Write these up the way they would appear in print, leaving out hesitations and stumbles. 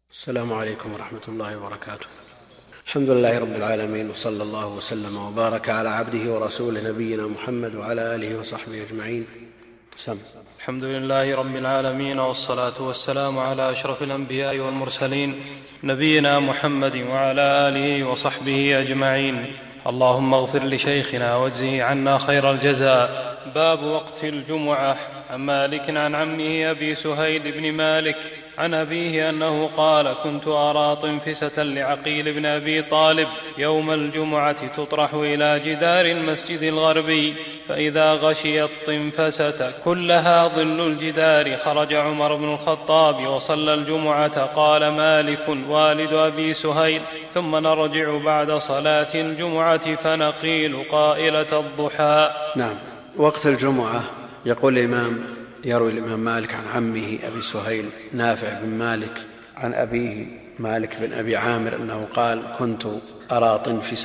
السلام عليكم ورحمة الله وبركاته. الحمد لله رب العالمين، وصلى الله وسلم وبارك على عبده ورسوله نبينا محمد وعلى آله وصحبه أجمعين. الحمد لله رب العالمين، والصلاة والسلام على أشرف الأنبياء والمرسلين نبينا محمد وعلى آله وصحبه أجمعين. اللهم اغفر لشيخنا واجزه عنا خير الجزاء. باب وقت الجمعة. عن مالك عن عمه أبي سهيل بن مالك عن أبيه أنه قال: كنت أرى طنفسة لعقيل بن أبي طالب يوم الجمعة تطرح إلى جدار المسجد الغربي، فإذا غشي الطنفسة كلها ظل الجدار خرج عمر بن الخطاب وصلى الجمعة. قال مالك والد أبي سهيل: ثم نرجع بعد صلاة الجمعة فنقيل قائلة الضحى. نعم. وقت الجمعة يقول يروي الإمام مالك عن عمه أبي سهيل نافع بن مالك عن أبيه مالك بن أبي عامر أنه قال: كنت أرى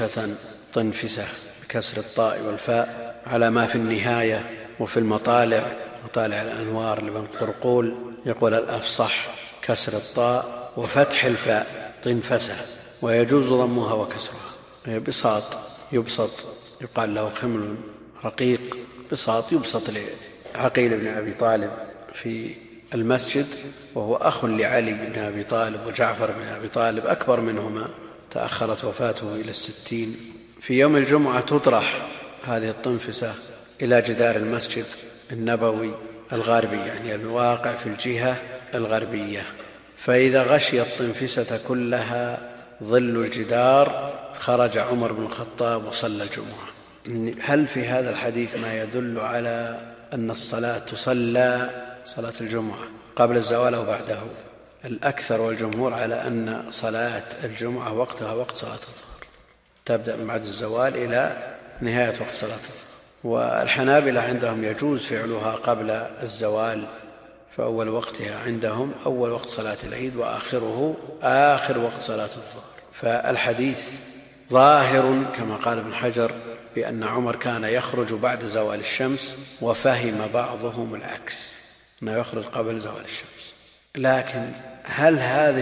طنفسة بكسر الطاء والفاء على ما في النهاية وفي مطالع الأنوار لابن قرقول، يقول الأفصح كسر الطاء وفتح الفاء طنفسة، ويجوز ضمها وكسرها. بساط يبسط، يقال له خمل رقيق، بساط يبسط لعقيل بن أبي طالب في المسجد، وهو أخ لعلي بن أبي طالب وجعفر بن أبي طالب أكبر منهما، تأخرت وفاته إلى 60. في يوم الجمعة تطرح هذه الطنفسة إلى جدار المسجد النبوي الغربي، يعني الواقع في الجهة الغربية، فإذا غشي الطنفسة كلها ظل الجدار خرج عمر بن الخطاب وصلى الجمعة. هل في هذا الحديث ما يدل على أن الصلاة تصلى صلاة الجمعة قبل الزوال أو بعده؟ الأكثر والجمهور على أن صلاة الجمعة وقتها وقت صلاة الظهر، تبدأ من بعد الزوال إلى نهاية وقت صلاة الظهر. والحنابلة عندهم يجوز فعلها قبل الزوال، فأول وقتها عندهم أول وقت صلاة العيد، وآخره آخر وقت صلاة الظهر. فالحديث ظاهر كما قال ابن حجر بأن عمر كان يخرج بعد زوال الشمس، وفهم بعضهم العكس أنه يخرج قبل زوال الشمس. لكن هل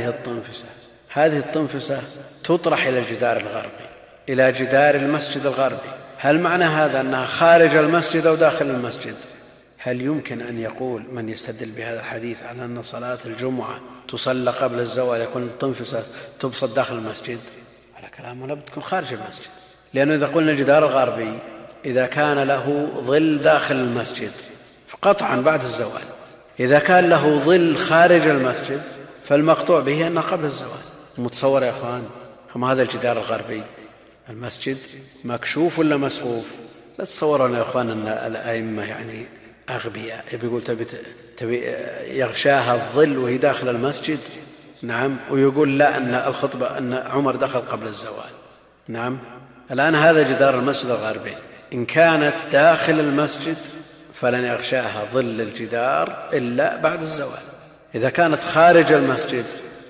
هذه الطنفسة تطرح إلى الجدار الغربي، إلى جدار المسجد الغربي؟ هل معنى هذا أنها خارج المسجد أو داخل المسجد؟ هل يمكن أن يقول من يستدل بهذا الحديث على أن صلاة الجمعة تصلى قبل الزوال يكون الطنفسة تبسط داخل المسجد؟ على كلامه لابد تكون خارج المسجد، لأنه إذا قلنا الجدار الغربي إذا كان له ظل داخل المسجد فقطعا بعد الزوال، إذا كان له ظل خارج المسجد فالمقطوع به أنه قبل الزوال. متصور يا أخوان؟ هم هذا الجدار الغربي المسجد مكشوف ولا مسقوف؟ لا تتصورون يا أخوان أن الأئمة يعني أغبياء، يقول تبي يغشاها الظل وهي داخل المسجد. نعم. ويقول لا، أن الخطبة أن عمر دخل قبل الزوال. نعم. الآن هذا جدار المسجد الغربي، إن كانت داخل المسجد فلن يغشاها ظل الجدار إلا بعد الزوال، إذا كانت خارج المسجد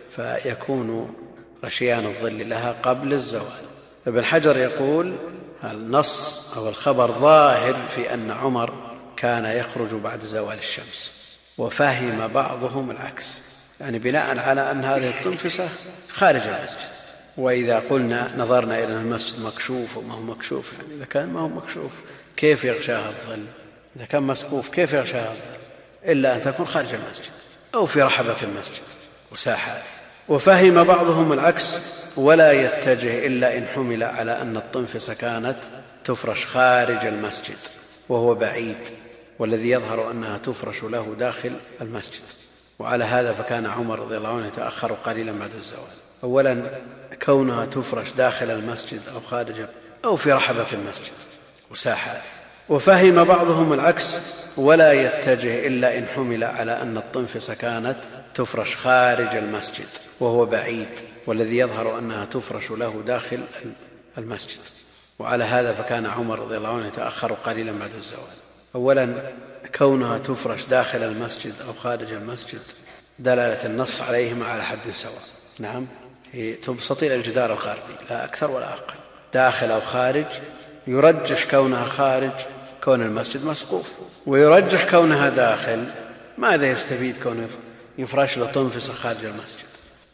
فيكون غشيان الظل لها قبل الزوال. ابن حجر يقول النص أو الخبر ظاهر في أن عمر كان يخرج بعد زوال الشمس، وفهم بعضهم العكس، يعني بناء على أن هذه الطنفسة خارج المسجد. وإذا قلنا نظرنا إلى المسجد مكشوف وما هو مكشوف، يعني إذا كان ما هو مكشوف كيف يغشاها الظل؟ إذا كان مسقوف كيف يغشاها الظل؟ إلا أن تكون خارج المسجد أو في رحبة المسجد وساحات. وفهم بعضهم العكس ولا يتجه إلا إن حمل على أن الطنفسة كانت تفرش خارج المسجد وهو بعيد، والذي يظهر أنها تفرش له داخل المسجد. وعلى هذا فكان عمر رضي الله عنه يتأخر قليلا بعد الزوال. أولا كونها تفرش داخل المسجد أو خارجه أو في رحبة المسجد وساحات. وفهم بعضهم العكس ولا يتجه إلا إن حمل على أن الطنفسة كانت تفرش خارج المسجد وهو بعيد، والذي يظهر أنها تفرش له داخل المسجد. وعلى هذا فكان عمر رضي الله عنه يتأخر قليلا بعد الزوال. أولا كونها تفرش داخل المسجد أو خارج المسجد دلالة النص عليهما على حد سواء. نعم. هي تبسط إلى الجدار الغربي لا أكثر ولا أقل، داخل أو خارج. يرجح كونها خارج كون المسجد مسقوف، ويرجح كونها داخل. ماذا يستفيد كونه يفرش له طنفسة خارج المسجد؟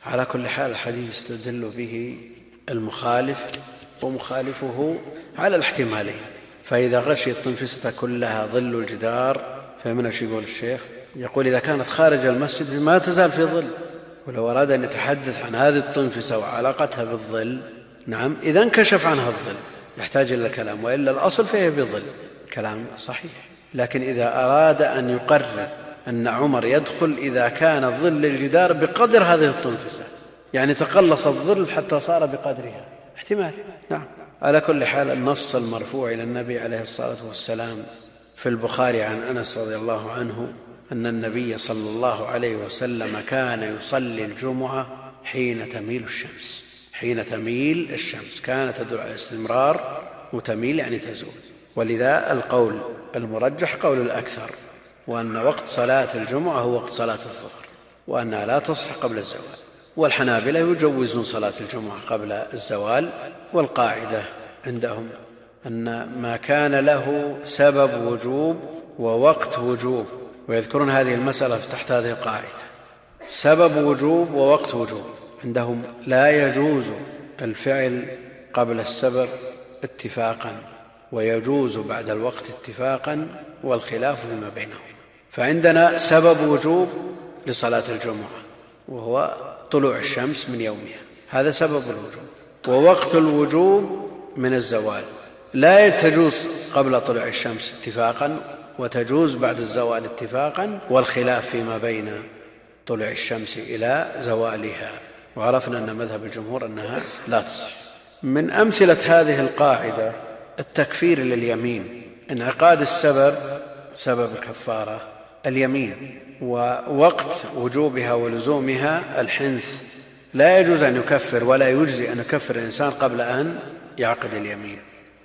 على كل حال الحديث يستدل به المخالف ومخالفه على الاحتمالين. فإذا غشي الطنفسة كلها ظل الجدار فمن ايش يقول الشيخ؟ يقول إذا كانت خارج المسجد ما تزال في ظل، ولو أراد أن يتحدث عن هذه الطنفسة وعلاقتها بالظل نعم إذا انكشف عنها الظل يحتاج إلى الكلام، وإلا الأصل فيه بظل، كلام صحيح. لكن إذا أراد أن يقرر أن عمر يدخل إذا كان ظل الجدار بقدر هذه الطنفسة، يعني تقلص الظل حتى صار بقدرها، احتمال. نعم. على كل حال النص المرفوع إلى النبي عليه الصلاة والسلام في البخاري عن أنس رضي الله عنه أن النبي صلى الله عليه وسلم كان يصلي الجمعة حين تميل الشمس. حين تميل الشمس كانت تدل على الاستمرار، وتميل يعني تزول. ولذا القول المرجح قول الأكثر، وأن وقت صلاة الجمعة هو وقت صلاة الظهر، وأنها لا تصح قبل الزوال. والحنابلة يجوزون صلاة الجمعة قبل الزوال، والقاعدة عندهم أن ما كان له سبب وجوب ووقت وجوب، ويذكرون هذه المسألة تحت هذه القاعدة، سبب وجوب ووقت وجوب. عندهم لا يجوز الفعل قبل السبب اتفاقا، ويجوز بعد الوقت اتفاقا، والخلاف فيما بينهم. فعندنا سبب وجوب لصلاة الجمعة وهو طلوع الشمس من يومها، هذا سبب الوجوب. ووقت الوجوب من الزوال، لا تجوز قبل طلوع الشمس اتفاقا، وتجوز بعد الزوال اتفاقا، والخلاف فيما بين طلوع الشمس إلى زوالها. وعرفنا أن مذهب الجمهور أنها لا تصح. من أمثلة هذه القاعدة التكفير لليمين، انعقاد السبب، سبب الكفارة اليمين، ووقت وجوبها ولزومها الحنث. لا يجوز أن يكفر ولا يجزي أن يكفر الإنسان قبل أن يعقد اليمين،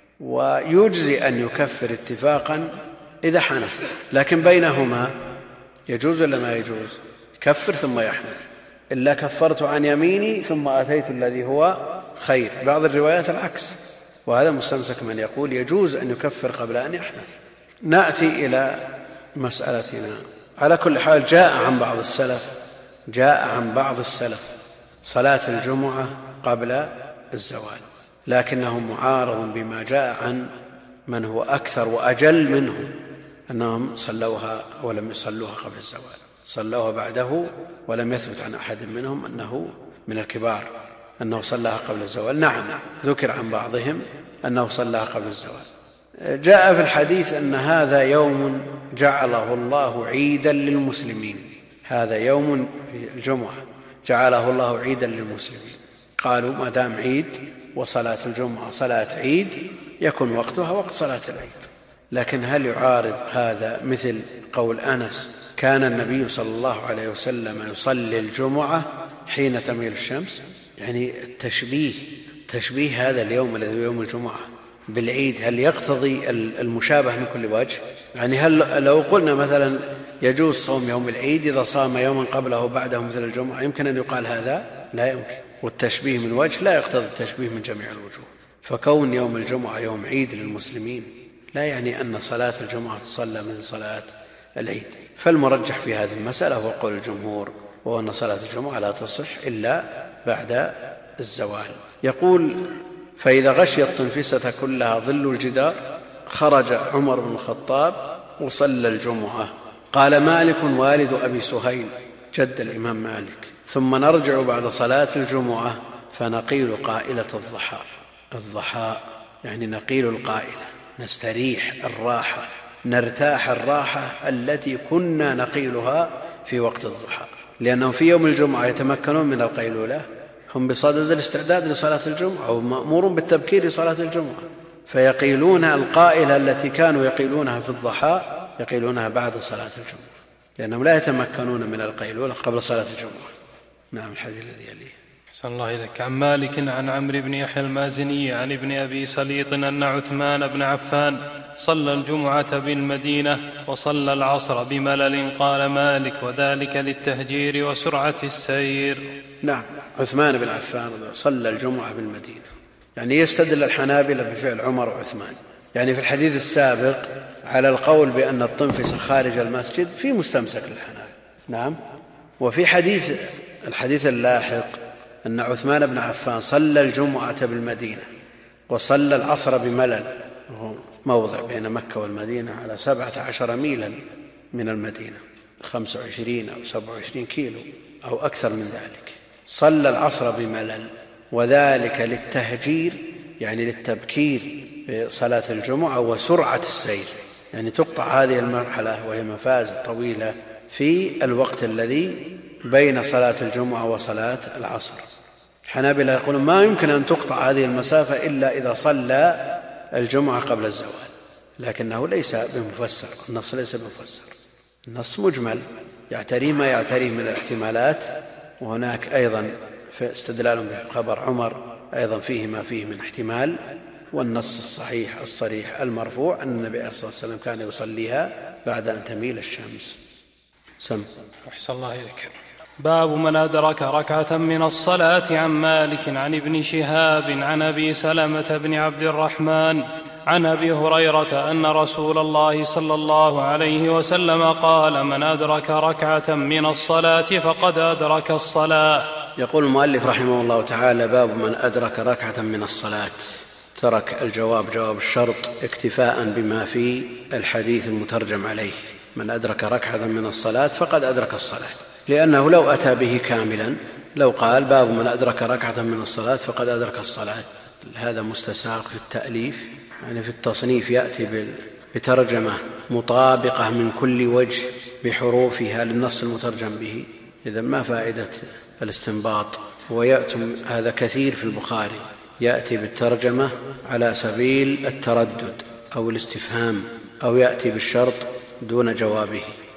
ويجزي أن يكفر اتفاقا إذا حنث، لكن بينهما يجوز ولا ما يجوز؟ كفر ثم يحنث، إلا كفرت عن يميني ثم أتيت الذي هو خير. بعض الروايات العكس، وهذا مستمسك من يقول يجوز أن يكفر قبل أن يحنث. نأتي إلى مسألتنا. على كل حال جاء عن بعض السلف صلاة الجمعة قبل الزوال، لكنه معارض بما جاء عن من هو أكثر وأجل منهم، أنهم صلوها ولم يصلوها قبل الزوال، صلوها بعده، ولم يثبت عن أحد منهم أنه من الكبار أنه صلىها قبل الزوال. نعم ذكر عن بعضهم أنه صلىها قبل الزوال. جاء في الحديث أن هذا يوم جعله الله عيدا للمسلمين، هذا يوم في الجمعة جعله الله عيدا للمسلمين. قالوا ما دام عيد وصلاة الجمعة صلاة عيد يكون وقتها وقت صلاة العيد. لكن هل يعارض هذا مثل قول أنس كان النبي صلى الله عليه وسلم يصلي الجمعة حين تميل الشمس؟ يعني تشبيه هذا اليوم الذي يوم الجمعة بالعيد هل يقتضي المشابه من كل وجه؟ يعني هل لو قلنا مثلا يجوز صوم يوم العيد إذا صام يوما قبله وبعده مثل الجمعة، يمكن أن يقال هذا؟ لا يمكن. والتشبيه من وجه لا يقتضي التشبيه من جميع الوجوه. فكون يوم الجمعة يوم عيد للمسلمين لا يعني أن صلاة الجمعة تصلى من صلاة العيد. فالمرجح في هذه المسألة هو قول الجمهور، وهو أن صلاة الجمعة لا تصح إلا بعد الزوال. يقول فإذا غشي الطنفسة كلها ظل الجدار خرج عمر بن الخطاب وصلى الجمعة. قال مالك والد أبي سهيل جد الإمام مالك: ثم نرجع بعد صلاة الجمعة فنقيل قائلة الضحى يعني نقيل القائلة، نستريح الراحة، نرتاح الراحة التي كنا نقيلها في وقت الضحى، لأنهم في يوم الجمعة يتمكنون من القيلولة، هم بصدد الاستعداد لصلاة الجمعة ومأمور بالتبكير لصلاة الجمعة، فيقيلون القائلة التي كانوا يقيلونها في الضحى يقيلونها بعد صلاة الجمعة، لأنهم لا يتمكنون من القيلولة قبل صلاة الجمعة. نعم. الحديث الذي يليه. أحسن الله إليك. عن مالك عن عمرو بن يحيى المازني عن ابن أبي سليط أن عثمان بن عفان صلى الجمعة بالمدينة وصلى العصر بملل. قال مالك: وذلك للتهجير وسرعة السير. نعم. عثمان بن عفان صلى الجمعة بالمدينة، يعني يستدل الحنابلة بفعل عمر وعثمان. يعني في الحديث السابق على القول بأن الطنفس خارج المسجد في مستمسك للحنابلة. نعم. وفي الحديث اللاحق أن عثمان بن عفان صلى الجمعة بالمدينة وصلى العصر بملل، وهو موضع بين مكة والمدينة على 17 ميلا من المدينة، 25 أو 27 كيلو أو أكثر من ذلك. صلى العصر بملل، وذلك للتهجير يعني للتبكير في صلاة الجمعة وسرعة السير، يعني تقطع هذه المرحلة وهي مفاز طويلة في الوقت الذي بين صلاة الجمعة وصلاة العصر. الحنابلة يقولون ما يمكن أن تقطع هذه المسافة إلا إذا صلى الجمعة قبل الزوال، لكنه ليس بمفسر، النص ليس بمفسر، النص مجمل يعتري ما يعتريه من الاحتمالات. وهناك أيضا في استدلال بخبر عمر أيضا فيه ما فيه من احتمال، والنص الصحيح الصريح المرفوع أن النبي عليه الصلاة والسلام كان يصليها بعد أن تميل الشمس. سم. أحسن الله إليك. باب من أدرك ركعة من الصلاة. عن مالك عن ابن شهاب عن أبي سلمة بن عبد الرحمن عن أبي هريرة أن رسول الله صلى الله عليه وسلم قال: من أدرك ركعة من الصلاة فقد أدرك الصلاة. يقول المؤلف رحمه الله تعالى: باب من أدرك ركعة من الصلاة. ترك الجواب جواب الشرط اكتفاء بما في الحديث المترجم عليه: من أدرك ركعة من الصلاة فقد أدرك الصلاة، لأنه لو أتى به كاملا لو قال: باب من أدرك ركعة من الصلاة فقد أدرك الصلاة. هذا مستساغ في التأليف، يعني في التصنيف يأتي بترجمة مطابقة من كل وجه بحروفها للنص المترجم به. إذا ما فائدة الاستنباط؟ ويأتي هذا كثير في البخاري، يأتي بالترجمة على سبيل التردد أو الاستفهام، أو يأتي بالشرط دون جوابه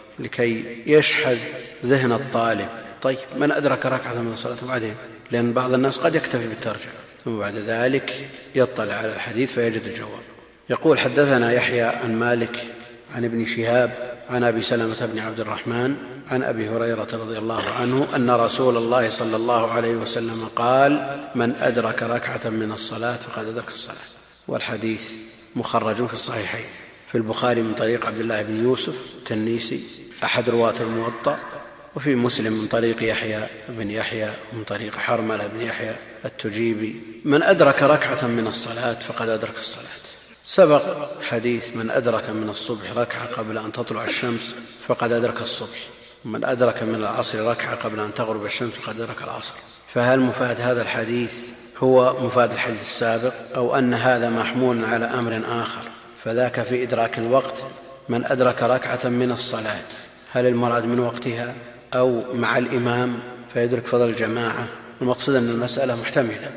لكي يشحذ ذهن الطالب. طيب من أدرك ركعة من الصلاة بعدين، لأن بعض الناس قد يكتفي بالترجمة ثم بعد ذلك يطلع على الحديث فيجد الجواب. يقول: حدثنا يحيى عن مالك عن ابن شهاب عن أبي سلمة بن عبد الرحمن عن أبي هريرة رضي الله عنه أن رسول الله صلى الله عليه وسلم قال: من أدرك ركعة من الصلاة فقد أدرك الصلاة. والحديث مخرج في الصحيحين، في البخاري من طريق عبد الله بن يوسف التنيسي أحد رواة الموطأ، وفي مسلم من طريق يحيى بن يحيى ومن طريق حرملة بن يحيى التجيبي: من أدرك ركعة من الصلاة فقد أدرك الصلاة. سبق حديث: من أدرك من الصبح ركعة قبل أن تطلع الشمس فقد أدرك الصبح، ومن أدرك من العصر ركعة قبل أن تغرب الشمس فقد أدرك العصر. فهل مفاد هذا الحديث هو مفاد الحديث السابق، أو أن هذا محمول على أمر آخر؟ فذاك في إدراك الوقت: من أدرك ركعة من الصلاة، هل المراد من وقتها أو مع الإمام فيدرك فضل الجماعة؟ المقصود أن المسألة محتملة.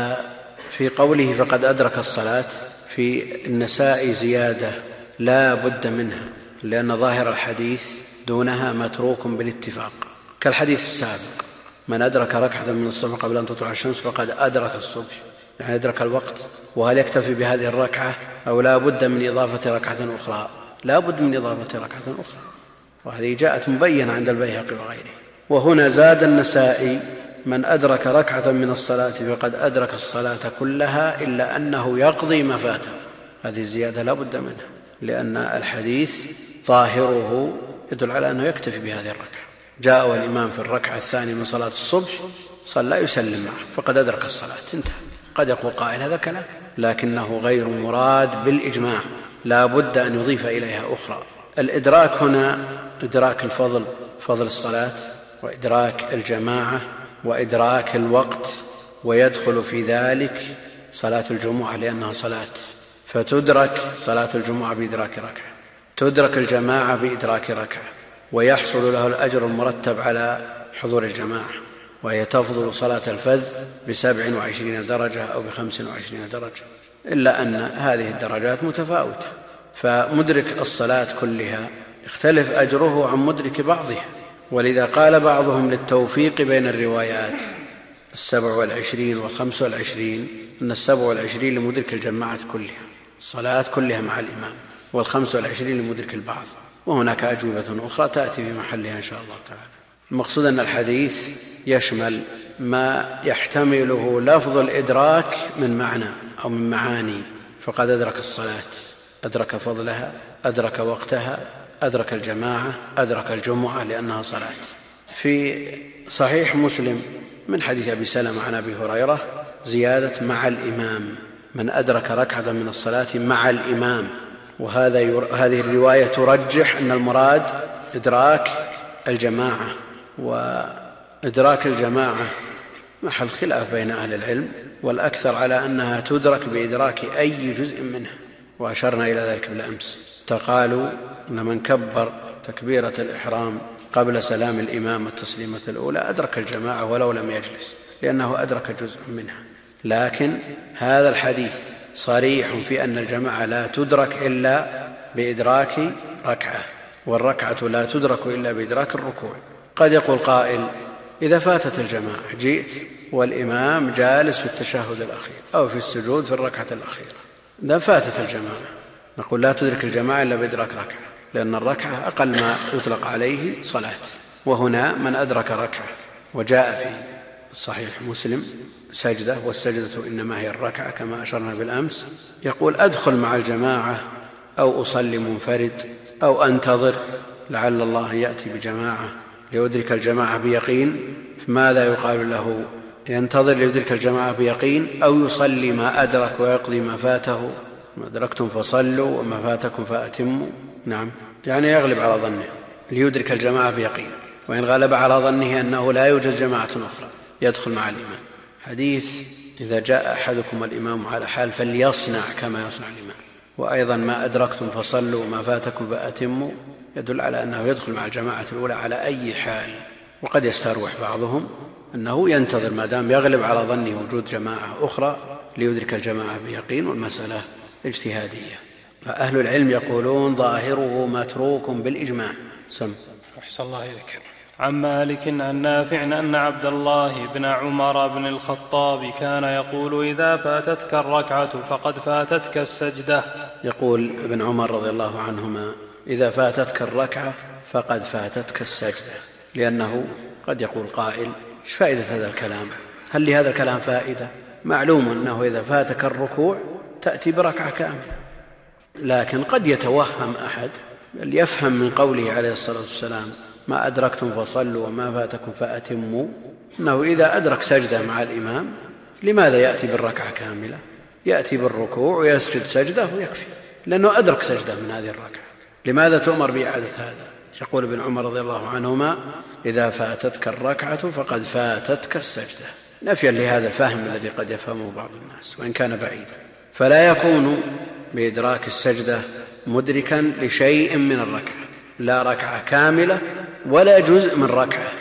ففي قوله فقد أدرك الصلاة في النساء زيادة لا بد منها، لأن ظاهر الحديث دونها متروك بالاتفاق، كالحديث السابق: من أدرك ركعة من الصبح قبل أن تطلع الشمس فقد أدرك الصبح، يعني أدرك الوقت. وهل يكتفي بهذه الركعة أو لا بد من إضافة ركعة أخرى؟ لا بد من إضافة ركعة أخرى، وهذه جاءت مبينة عند البيهقي وغيره. وهنا زاد النسائي: من أدرك ركعة من الصلاة فقد أدرك الصلاة كلها إلا أنه يقضي ما فاته. هذه الزيادة لا بد منها، لأن الحديث ظاهره يدل على أنه يكتفي بهذه الركعة. جاء والإمام في الركعة الثانية من صلاة الصبح صلى يسلم معه فقد أدرك الصلاة، انتهى. قد يقول قائل هذا كلام، لكنه غير مراد بالإجماع، لا بد أن يضيف إليها أخرى. الإدراك هنا إدراك الفضل، فضل الصلاة، وإدراك الجماعة، وإدراك الوقت، ويدخل في ذلك صلاة الجمعة لأنها صلاة، فتدرك صلاة الجمعة بإدراك ركعة، تدرك الجماعة بإدراك ركعة، ويحصل له الأجر المرتب على حضور الجماعة، وهي تفضل صلاة الفذ ب27 درجة أو ب25 درجة، إلا أن هذه الدرجات متفاوتة. فمدرك الصلاة كلها يختلف أجره عن مدرك بعضها، ولذا قال بعضهم للتوفيق بين الروايات 27 و25 أن 27 لمدرك الجماعة كلها، الصلاة كلها مع الإمام، وال25 لمدرك البعض. وهناك أجوبة أخرى تأتي في محلها إن شاء الله تعالى. المقصود أن الحديث يشمل ما يحتمله لفظ الإدراك من معنى أو من معاني. فقد أدرك الصلاة، أدرك فضلها، أدرك وقتها، أدرك الجماعة، أدرك الجمعة لأنها صلاة. في صحيح مسلم من حديث أبي سلمة عن أبي هريرة زيادة مع الإمام، من أدرك ركعة من الصلاة مع الإمام. هذه الرواية ترجح أن المراد إدراك الجماعة، وإدراك الجماعة محل خلاف بين أهل العلم، والأكثر على أنها تدرك بإدراك أي جزء منها، وأشرنا إلى ذلك بالأمس. قالوا أن من كبر تكبيرة الإحرام قبل سلام الإمام التسليمة الأولى أدرك الجماعة ولو لم يجلس، لأنه أدرك جزء منها. لكن هذا الحديث صريح في أن الجماعة لا تدرك إلا بإدراك ركعة، والركعة لا تدرك إلا بإدراك الركوع. قد يقول قائل إذا فاتت الجماعة جئت والإمام جالس في التشهد الأخير أو في السجود في الركعة الأخيرة، إذا فاتت الجماعة نقول لا تدرك الجماعة إلا بإدراك ركعة، لأن الركعة أقل ما يطلق عليه صلاة. وهنا من أدرك ركعة وجاء في صحيح مسلم سجدة، والسجدة إنما هي الركعة كما أشرنا بالأمس، يقول أدخل مع الجماعة أو أصلي منفرد أو أنتظر لعل الله يأتي بجماعة ليدرك الجماعة بيقين. فماذا يقال له؟ ينتظر ليدرك الجماعة بيقين أو يصلي ما أدرك ويقضي ما فاته، ما أدركتم فصلوا وما فاتكم فأتموا. نعم، يعني يغلب على ظنه ليدرك الجماعة بيقين، وإن غلب على ظنه أنه لا يوجد جماعة أخرى يدخل مع الإمام. حديث إذا جاء أحدكم الإمام على حال فليصنع كما يصنع الإمام، وأيضا ما أدركتم فصلوا وما فاتكم فأتموا، يدل على أنه يدخل مع الجماعة الأولى على أي حال. وقد يستروح بعضهم أنه ينتظر ما دام يغلب على ظنه وجود جماعة أخرى ليدرك الجماعة بيقين، والمسألة اجتهادية. فأهل العلم يقولون ظاهره متروك بالإجماع. سم. أحسن الله إليك. عن مالك عن نافع أن عبد الله بن عمر بن الخطاب كان يقول إذا فاتتك الركعة فقد فاتتك السجدة. يقول ابن عمر رضي الله عنهما إذا فاتتك الركعة فقد فاتتك السجدة، لأنه قد يقول قائل ايش فائدة هذا الكلام؟ هل لهذا الكلام فائدة؟ معلوم أنه إذا فاتك الركوع تأتي بركعة كاملة، لكن قد يتوهم أحد بل يفهم من قوله عليه الصلاة والسلام ما أدركتم فصلوا وما فاتكم فأتموا أنه إذا أدرك سجدة مع الإمام لماذا يأتي بالركعة كاملة؟ يأتي بالركوع ويسجد سجدة ويكفي، لأنه أدرك سجدة من هذه الركعة. لماذا تؤمر بإعادة هذا؟ يقول ابن عمر رضي الله عنهما إذا فاتتك الركعة فقد فاتتك السجدة، نفيا لهذا الفهم الذي قد يفهمه بعض الناس وإن كان بعيدا. فلا يكون بإدراك السجدة مدركا لشيء من الركعة، لا ركعة كاملة ولا جزء من ركعة.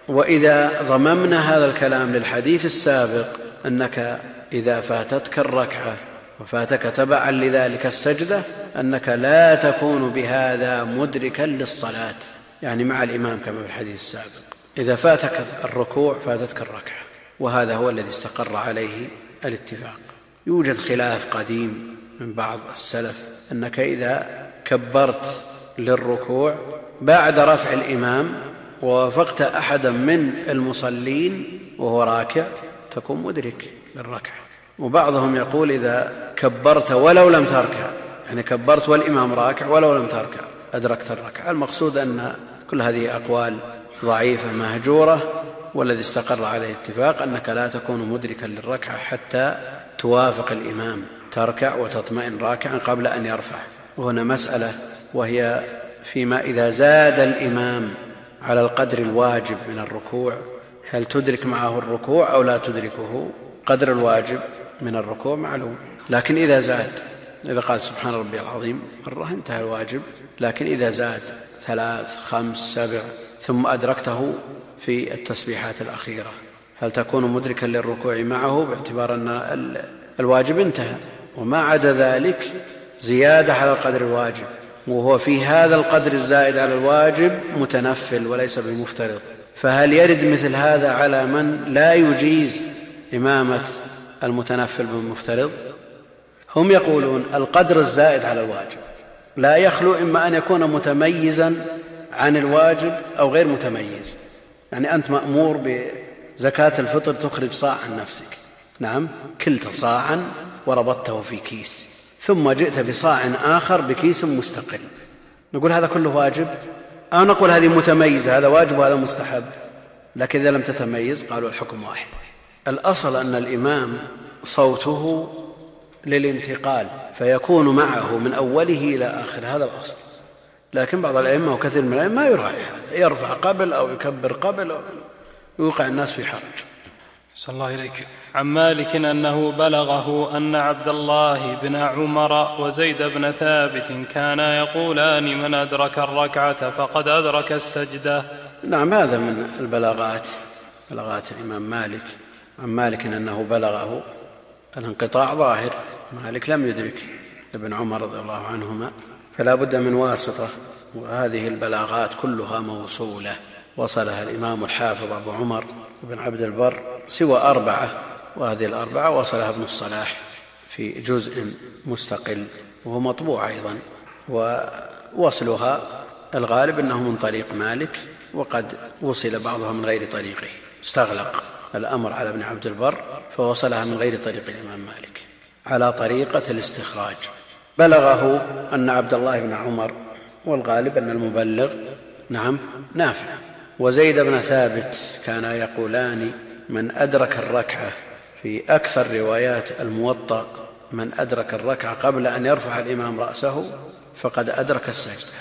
وإذا ضممنا هذا الكلام للحديث السابق أنك إذا فاتتك الركعة وفاتك تبعا لذلك السجدة أنك لا تكون بهذا مدركا للصلاة، يعني مع الإمام كما في الحديث السابق. إذا فاتك الركوع فاتتك الركعة، وهذا هو الذي استقر عليه الاتفاق. يوجد خلاف قديم من بعض السلف أنك إذا كبرت للركوع بعد رفع الإمام ووافقت أحدا من المصلين وهو راكع تكون مدرك للركعة. وبعضهم يقول إذا كبرت ولو لم تركع، يعني كبرت والإمام راكع ولو لم تركع أدركت الركعة. المقصود أن كل هذه أقوال ضعيفة مهجورة، والذي استقر عليه الاتفاق أنك لا تكون مدركا للركعة حتى توافق الإمام، تركع وتطمئن راكعا قبل أن يرفع. وهنا مسألة وهي فيما إذا زاد الإمام على القدر الواجب من الركوع هل تدرك معه الركوع أو لا تدركه؟ قدر الواجب من الركوع معلوم، لكن إذا زاد، إذا قال سبحان ربي العظيم مرة انتهى الواجب، لكن إذا زاد 3 5 7 ثم أدركته في التسبيحات الأخيرة هل تكون مدركا للركوع معه باعتبار أن الواجب انتهى؟ وما عدا ذلك زيادة على القدر الواجب، وهو في هذا القدر الزائد على الواجب متنفل وليس بمفترض. فهل يرد مثل هذا على من لا يجيز إمامة المتنفل بالمفترض؟ هم يقولون القدر الزائد على الواجب لا يخلو إما أن يكون متميزا عن الواجب أو غير متميز. يعني أنت مأمور بزكاة الفطر تخرج صاع عن نفسك، نعم، كلت صاعا وربطته في كيس، ثم جئت بصاع آخر بكيس مستقل، نقول هذا كله واجب أو نقول هذه متميزة، هذا واجب وهذا مستحب؟ لكن إذا لم تتميز قالوا الحكم واحد. الأصل أن الإمام صوته للانتقال فيكون معه من أوله إلى آخر، هذا الأصل. لكن بعض الأئمة وكثير من الأئمة ما يراعي هذا، يرفع قبل أو يكبر قبل أو يوقع الناس في حرج. صلى الله إليك. عن مالك أنه بلغه أن عبد الله بن عمر وزيد بن ثابت كانا يقولان من أدرك الركعة فقد أدرك السجدة. نعم، هذا من البلاغات، بلاغات الإمام مالك. عن مالك أنه بلغه الانقطاع ظاهر، مالك لم يدرك ابن عمر رضي الله عنهما، فلا بد من واسطة، وهذه البلاغات كلها موصولة وصلها الإمام الحافظ أبو عمر بن عبد البر سوى 4، وهذه 4 وصلها ابن الصلاح في جزء مستقل وهو مطبوع أيضا، ووصلها الغالب أنه من طريق مالك، وقد وصل بعضها من غير طريقه، استغلق الأمر على ابن عبد البر فوصلها من غير طريق الإمام مالك على طريقة الاستخراج. بلغه أن عبد الله بن عمر، والغالب أن المبلغ نعم نافع، وزيد بن ثابت كانا يقولان من أدرك الركعة، في أكثر روايات الموطأ من أدرك الركعة قبل أن يرفع الإمام رأسه فقد أدرك السجدة.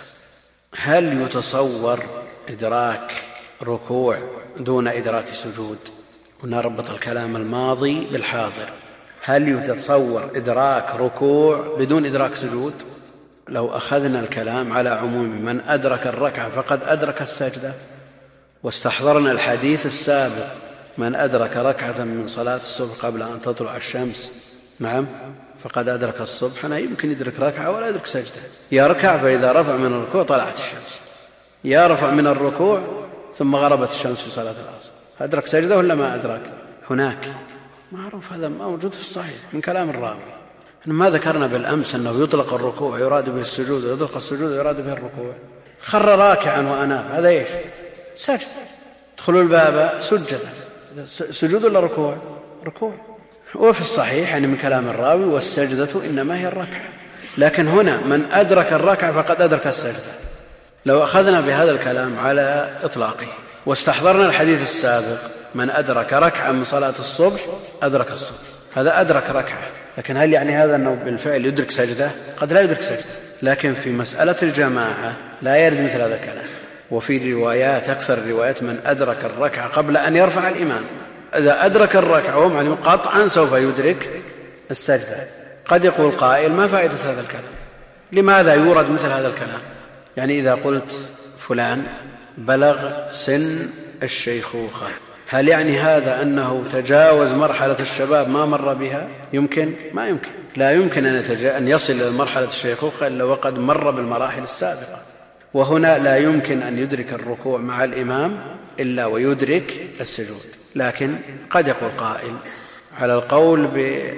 هل يتصور إدراك ركوع دون إدراك سجود؟ ونربط الكلام الماضي بالحاضر. هل يتصور إدراك ركوع بدون إدراك سجود؟ لو أخذنا الكلام على عموم من أدرك الركعة فقد أدرك السجدة، واستحضرنا الحديث السابق من أدرك ركعة من صلاة الصبح قبل أن تطلع الشمس نعم فقد أدرك الصبح، أنا يمكن يدرك ركعة ولا يدرك سجدة، يركع فإذا رفع من الركوع طلعت الشمس، يرفع من الركوع ثم غربت الشمس في صلاة العصر، أدرك سجدة ولا ما أدرك؟ هناك معروف، هذا موجود في الصحيح من كلام الراوي. ما ذكرنا بالأمس أنه يطلق الركوع يراد به السجود، ويطلق السجود يراد به الركوع. خر راكعا وأناب، هذا إيش؟ سجد. ادخلوا الباب سجدا، سجود ولا ركوع؟ ركوع. وفي الصحيح يعني من كلام الراوي والسجدة إنما هي الركعة، لكن هنا من أدرك الركعة فقد أدرك السجدة. لو أخذنا بهذا الكلام على إطلاقه واستحضرنا الحديث السابق من أدرك ركعة من صلاة الصبح أدرك الصبح، هذا أدرك ركعة، لكن هل يعني هذا أنه بالفعل يدرك سجدة؟ قد لا يدرك سجدة، لكن في مسألة الجماعة لا يرد مثل هذا الكلام. وفي روايات أكثر الروايات من أدرك الركعة قبل أن يرفع الإمام، إذا أدرك الركعة وهو معلوم قطعا سوف يدرك السجدة. قد يقول قائل ما فائدة هذا الكلام؟ لماذا يورد مثل هذا الكلام؟ يعني إذا قلت فلان بلغ سن الشيخوخة، هل يعني هذا أنه تجاوز مرحلة الشباب ما مر بها؟ يمكن؟ ما يمكن، لا يمكن أن يصل إلى مرحلة الشيخوخة إلا وقد مر بالمراحل السابقة. وهنا لا يمكن أن يدرك الركوع مع الإمام إلا ويدرك السجود. لكن قد يقول قائل على القول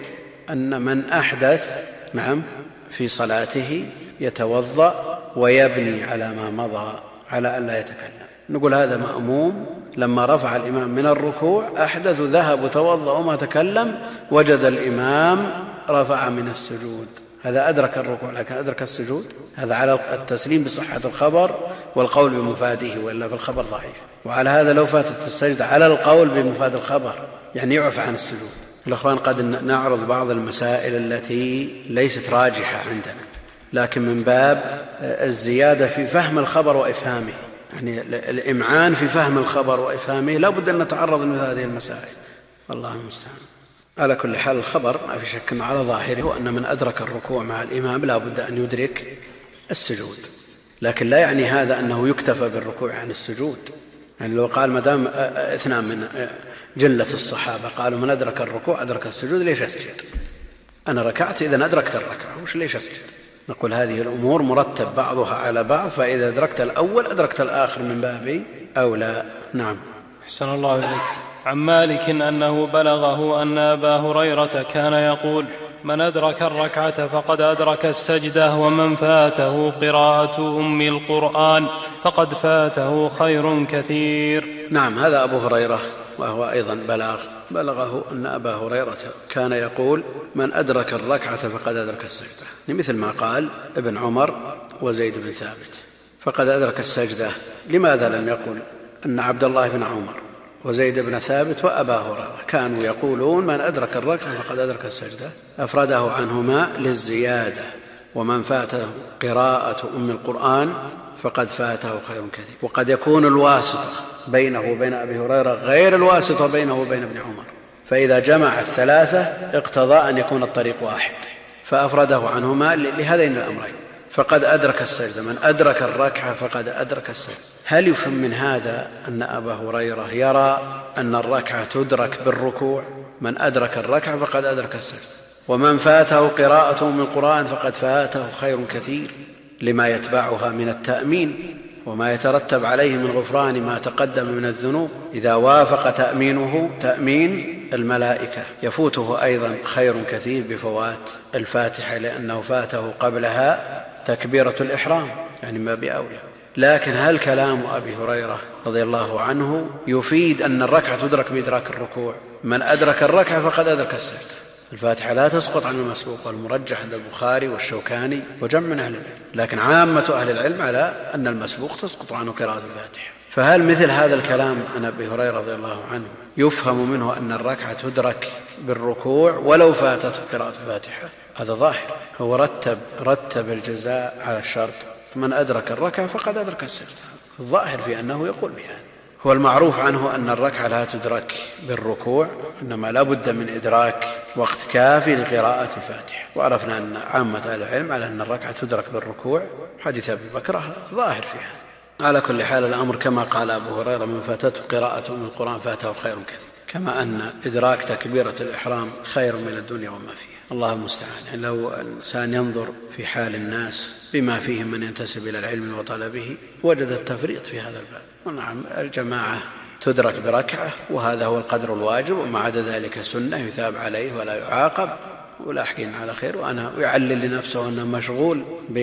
بأن من أحدث نعم في صلاته يتوضأ ويبني على ما مضى على أن لا يتكلم، نقول هذا مأموم لما رفع الإمام من الركوع أحدث ذهب وتوضأ وما تكلم، وجد الإمام رفع من السجود، هذا أدرك الركوع لكن أدرك السجود. هذا على التسليم بصحة الخبر والقول بمفاده، وإلا في الخبر ضعيف. وعلى هذا لو فاتت السجدة على القول بمفاد الخبر يعني يعفى عن السجود. الأخوان قد نعرض بعض المسائل التي ليست راجحة عندنا، لكن من باب الزيادة في فهم الخبر وإفهامه، يعني الإمعان في فهم الخبر وإفهامه لا بد أن نتعرض من هذه المسائل، والله المستعان. على كل حال الخبر ما في شك على ظاهره وأن من أدرك الركوع مع الإمام لا بد أن يدرك السجود، لكن لا يعني هذا أنه يكتفى بالركوع عن السجود. يعني لو قال مدام اثنان من جلة الصحابة قالوا من أدرك الركوع أدرك السجود ليش أسجد؟ أنا ركعت إذن أدركت الركعة، وش ليش أسجد؟ نقول هذه الأمور مرتب بعضها على بعض، فإذا أدركت الأول أدركت الآخر من باب أولى. نعم. أحسن الله إليك. عن مالك أنه بلغه أن أبا هريرة كان يقول من أدرك الركعة فقد أدرك السجدة، ومن فاته قراءة أم القرآن فقد فاته خير كثير. نعم، هذا أبو هريرة، وهو أيضا بلغه أن أبا هريرة كان يقول من أدرك الركعة فقد أدرك السجدة، مثل ما قال ابن عمر وزيد بن ثابت فقد أدرك السجدة. لماذا لم يقل أن عبد الله بن عمر وزيد بن ثابت وأبا هريرة كانوا يقولون من أدرك الركعة فقد أدرك السجدة، أفرده عنهما للزيادة. ومن فاته قراءة أم القرآن فقد فاته خير كثير. وقد يكون الواسطة بينه وبين أبي هريرة غير الواسطة بينه وبين ابن عمر، فإذا جمع الثلاثة اقتضى أن يكون الطريق واحد، فأفرده عنهما لهذين الأمرين. فقد أدرك السجدة، من أدرك الركعة فقد أدرك السجدة. هل يفهم من هذا أن أبا هريرة يرى أن الركعة تدرك بالركوع؟ من أدرك الركعة فقد أدرك السجدة. ومن فاته قراءة من القرآن فقد فاته خير كثير، لما يتبعها من التأمين وما يترتب عليه من غفران ما تقدم من الذنوب. إذا وافق تأمينه تأمين الملائكة يفوته أيضا خير كثير بفوات الفاتحة، لأنه فاته قبلها تكبيرة الإحرام، يعني ما بأولى. لكن هل كلام أبي هريرة رضي الله عنه يفيد أن الركعة تدرك بإدراك الركوع؟ من أدرك الركعة فقد أدرك السجدة. الفاتحة لا تسقط عن المسبوق، والمرجح عند البخاري والشوكاني وجمع من أهل العلم، لكن عامة أهل العلم على أن المسبوق تسقط عنه قراءة الفاتحة. فهل مثل هذا الكلام عن أبي هريرة رضي الله عنه يفهم منه أن الركعة تدرك بالركوع ولو فاتت قراءة الفاتحة؟ هذا ظاهر. هو رتب الجزاء على الشرط، من أدرك الركعة فقد أدرك السجدة. الظاهر في أنه يقول بهذا. هو المعروف عنه أن الركعة لا تدرك بالركوع، إنما لا بد من إدراك وقت كافي لقراءة الفاتحة. وعرفنا أن عامة أهل العلم على أن الركعة تدرك بالركوع، حديث أبي بكر ظاهر فيها. على كل حال الأمر كما قال أبو هريرة من فاتته قراءة من القرآن فاته خير كثير، كما أن إدراك تكبيرة الإحرام خير من الدنيا وما فيها. الله المستعان. يعني لو الإنسان ينظر في حال الناس بما فيهم من ينتسب إلى العلم وطلبه وجد التفريط في هذا الباب. ونعم الجماعة تدرك بركعة، وهذا هو القدر الواجب، وما عدا ذلك سنة يثاب عليه ولا يعاقب ولا أحكين على خير. وأنا يعلل لنفسه أنه مشغول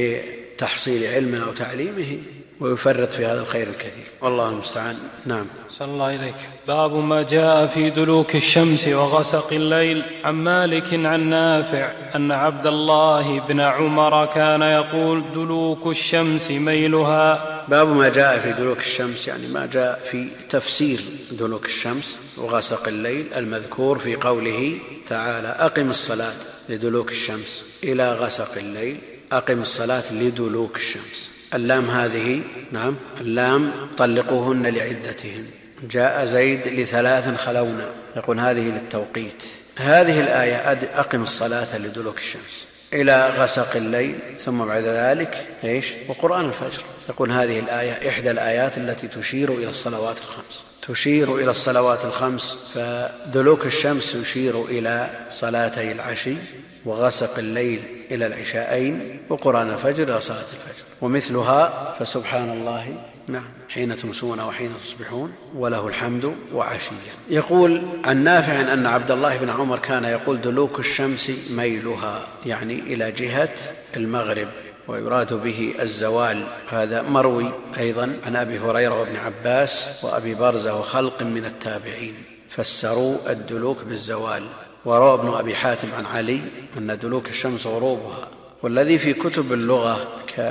بتحصيل علم أو تعليمه ويفرط في هذا الخير الكثير، والله المستعان. نعم. صلى الله إليك. باب ما جاء في دلوك الشمس وغسق الليل. عن مالك عن نافع أن عبد الله بن عمر كان يقول دلوك الشمس ميلها. باب ما جاء في دلوك الشمس، يعني ما جاء في تفسير دلوك الشمس وغسق الليل المذكور في قوله تعالى أقم الصلاة لدلوك الشمس إلى غسق الليل. أقم الصلاة لدلوك الشمس. اللام هذه نعم اللام طلقوهن لعدتهن. جاء زيد ل3 خلونا، يقول هذه للتوقيت. هذه الآية أقم الصلاة لدلوك الشمس إلى غسق الليل، ثم بعد ذلك إيش؟ وقرآن الفجر. يقول هذه الآية إحدى الآيات التي تشير إلى الصلوات الخمس، تشير إلى الصلوات الخمس. فدلوك الشمس يشير إلى صلاتي العشي، وغسق الليل إلى العشاءين، وقرآن الفجر إلى صلاة الفجر. ومثلها فسبحان الله نعم حين تمسون وحين تصبحون وله الحمد وعشيا. يقول عن نافع أن عبد الله بن عمر كان يقول دلوك الشمس ميلها، يعني إلى جهة المغرب، ويراد به الزوال. هذا مروي أيضا عن أبي هريرة وابن عباس وأبي برزة وخلق من التابعين، فسروا الدلوك بالزوال. وروى ابن أبي حاتم عن علي أن دلوك الشمس غروبها. والذي في كتب اللغة